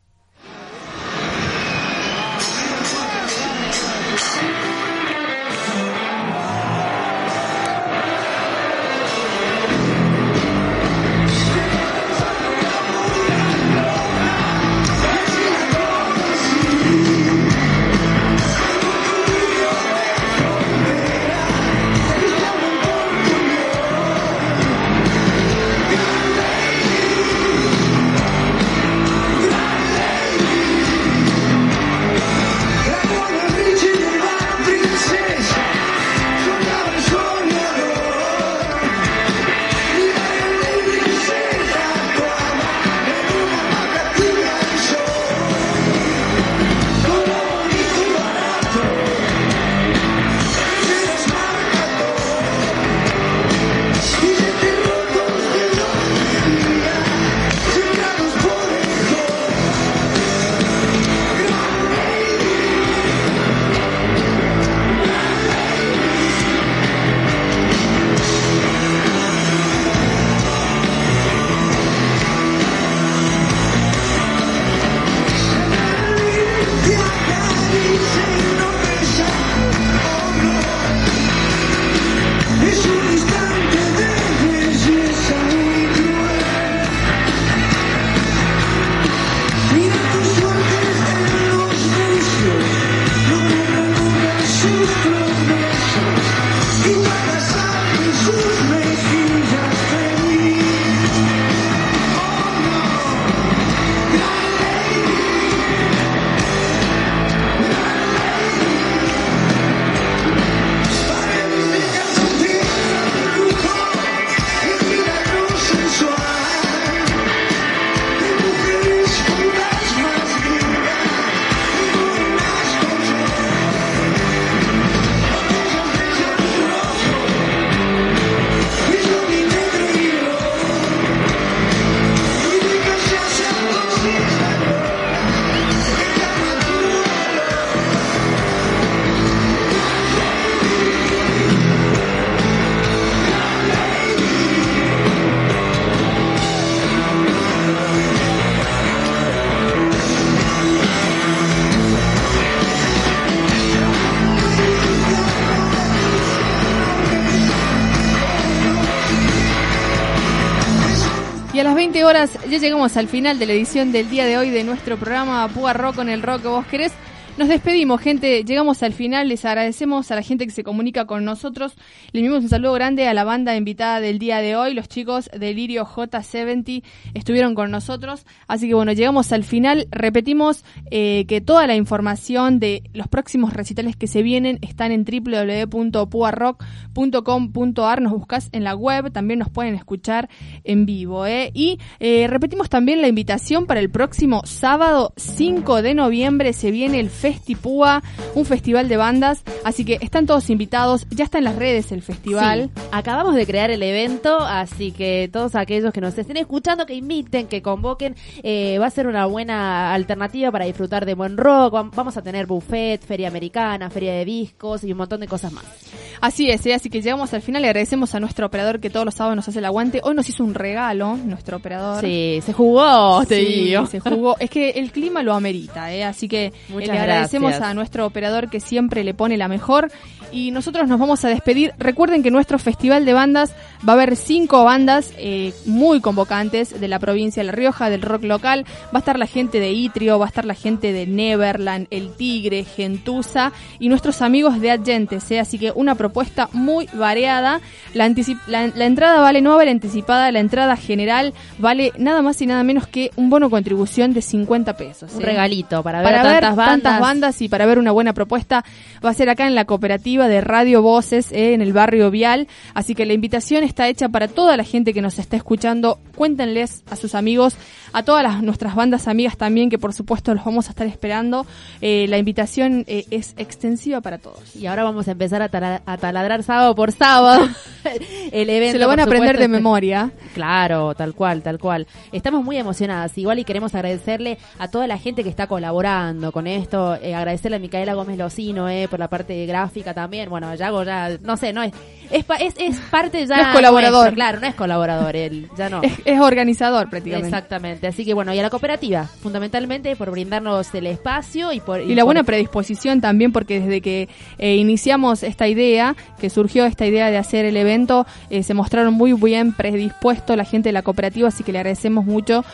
A las veinte horas ya llegamos al final de la edición del día de hoy de nuestro programa Púa Rock con el rock que vos querés. Nos despedimos, gente, llegamos al final, les agradecemos a la gente que se comunica con nosotros, le enviamos un saludo grande a la banda invitada del día de hoy, los chicos de Lirio J setenta estuvieron con nosotros, así que bueno, llegamos al final, repetimos eh, que toda la información de los próximos recitales que se vienen están en doble u doble u doble u punto pua rock punto com punto a r, nos buscás en la web, también nos pueden escuchar en vivo, ¿eh? y eh, repetimos también la invitación para el próximo sábado cinco de noviembre, se viene el Festipúa, un festival de bandas, así que están todos invitados, ya está en las redes el festival. Sí, acabamos de crear el evento, así que todos aquellos que nos estén escuchando, que inviten, que convoquen, eh, va a ser una buena alternativa para disfrutar de buen rock, vamos a tener buffet, feria americana, feria de discos y un montón de cosas más. Así es, ¿eh? Así que llegamos al final. Le agradecemos a nuestro operador que todos los sábados nos hace el aguante. Hoy nos hizo un regalo, nuestro operador. Sí, se jugó, te sí, digo. se jugó. Es que el clima lo amerita, ¿eh? Así que Muchas le agradecemos gracias. a nuestro operador que siempre le pone la mejor. Y nosotros nos vamos a despedir. Recuerden que en nuestro festival de bandas va a haber cinco bandas eh, muy convocantes de la provincia de La Rioja, del rock local. Va a estar la gente de Itrio, va a estar la gente de Neverland, El Tigre, Gentuza y nuestros amigos de Adyentes, ¿eh? Así que una propuesta muy variada. La, anticip- la, la entrada vale, no vale anticipada, la entrada general vale nada más y nada menos que un bono contribución de cincuenta pesos. ¿eh? Un regalito para ver para a ver tantas bandas. tantas bandas y para ver una buena propuesta. Va a ser acá en la cooperativa de Radio Voces, eh, en el barrio Vial. Así que la invitación está hecha para toda la gente que nos está escuchando. Cuéntenles a sus amigos, a todas las, nuestras bandas amigas también, que por supuesto los vamos a estar esperando. Eh, la invitación eh, es extensiva para todos. Y ahora vamos a empezar a, tala- a taladrar sábado por sábado el evento. Se lo van a por aprender supuesto, de memoria. Claro, tal cual, tal cual. Estamos muy emocionadas igual y queremos agradecerle a toda la gente que está colaborando con esto. Eh, agradecerle a Micaela Gómez Locino eh, por la parte gráfica también. Bueno, Yago ya, no sé, no es es, pa- es, es parte ya No es colaborador. nuestro, claro, no es colaborador, él ya no. Es, es organizador prácticamente. Exactamente, así que bueno, y a la cooperativa, fundamentalmente por brindarnos el espacio y por... Y la buena predisposición también, porque desde que eh, iniciamos esta idea, que surgió esta idea de hacer el evento, eh, se mostraron muy bien predispuestos la gente de la cooperativa, así que le agradecemos mucho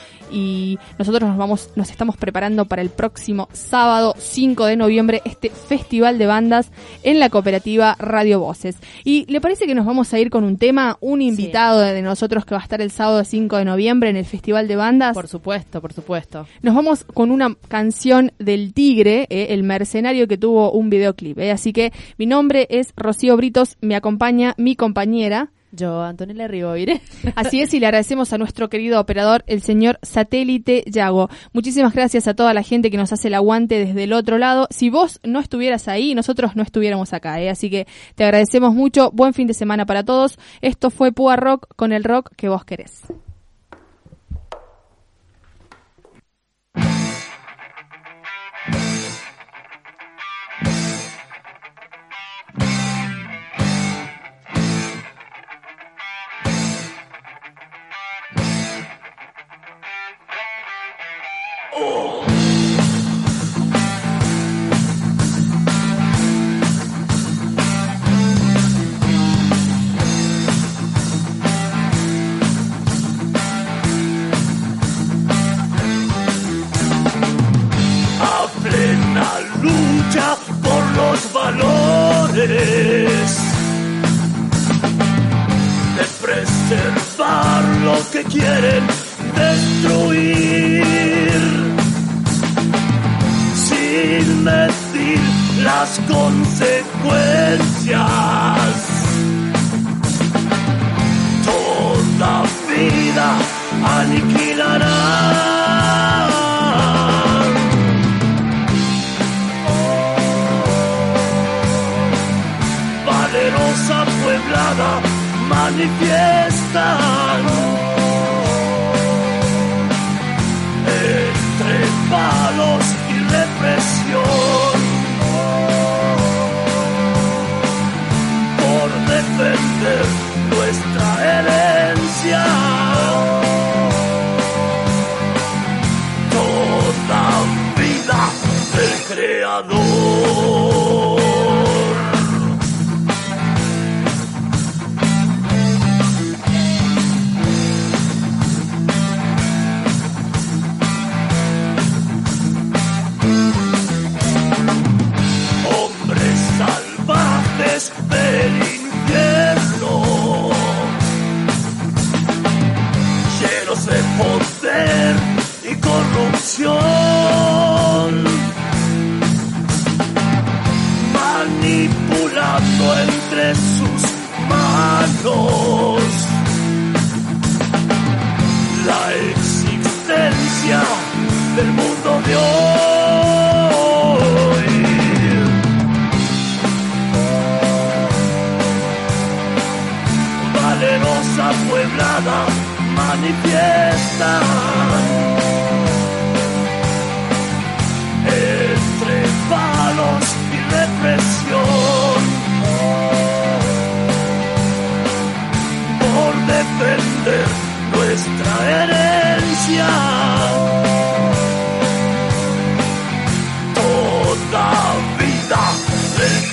y nosotros nos vamos, nos estamos preparando para el próximo sábado cinco de noviembre este festival de bandas en la cooperativa Radio Voces. ¿Y le parece que nos vamos a ir con un tema, un invitado de nosotros que va a estar el sábado cinco de noviembre en el festival de bandas? Por supuesto, por supuesto. Nos vamos con una canción del Tigre, eh, el mercenario que tuvo un videoclip. Eh. Así que mi nombre es Rocío Britos, me acompaña mi compañera. Yo, Antonella Riboire. Así es, y le agradecemos a nuestro querido operador, el señor Satélite Yago. Muchísimas gracias a toda la gente que nos hace el aguante desde el otro lado. Si vos no estuvieras ahí, nosotros no estuviéramos acá, ¿eh? Así que te agradecemos mucho. Buen fin de semana para todos. Esto fue Púa Rock con el rock que vos querés. Lucha por los valores de preservar lo que quieren destruir sin medir las consecuencias. Toda vida aniquilará. Valerosa pueblada manifiestan entre palos y represión por defender nuestra herencia. Toda vida del Creador. Del infierno, llenos de poder y corrupción, manipulando entre sus manos la existencia del mundo de hoy. Valerosa pueblada manifiesta entre palos y represión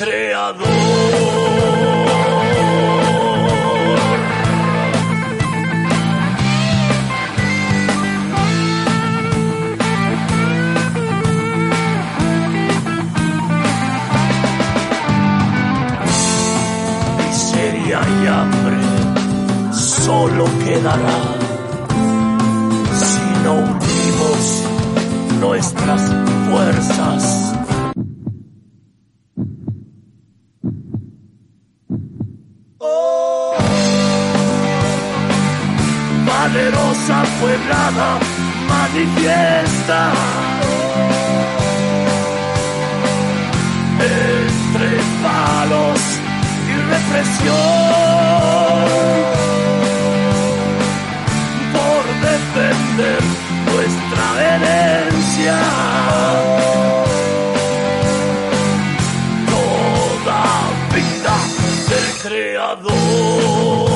Creador. Miseria y hambre solo quedará si no unimos nuestras fuerzas. Valerosa pueblada manifiesta entre palos y represión por defender nuestra herencia. Toda vida del Creador.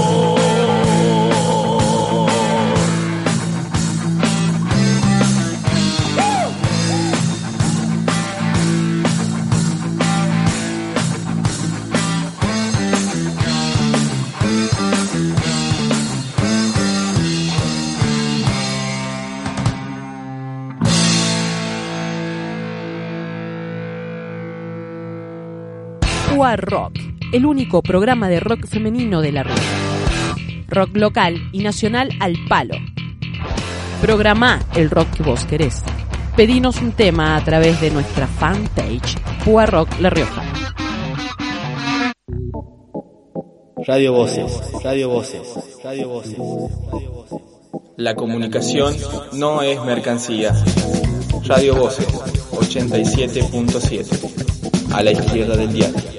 Púa Rock, el único programa de rock femenino de La Rioja. Rock local y nacional al palo. Programá el rock que vos querés. Pedinos un tema a través de nuestra fanpage Púa Rock La Rioja. Radio Voces, Radio Voces, Radio Voces, Radio Voces. La comunicación no es mercancía. Radio Voces, ochenta y siete punto siete. A la izquierda del diario.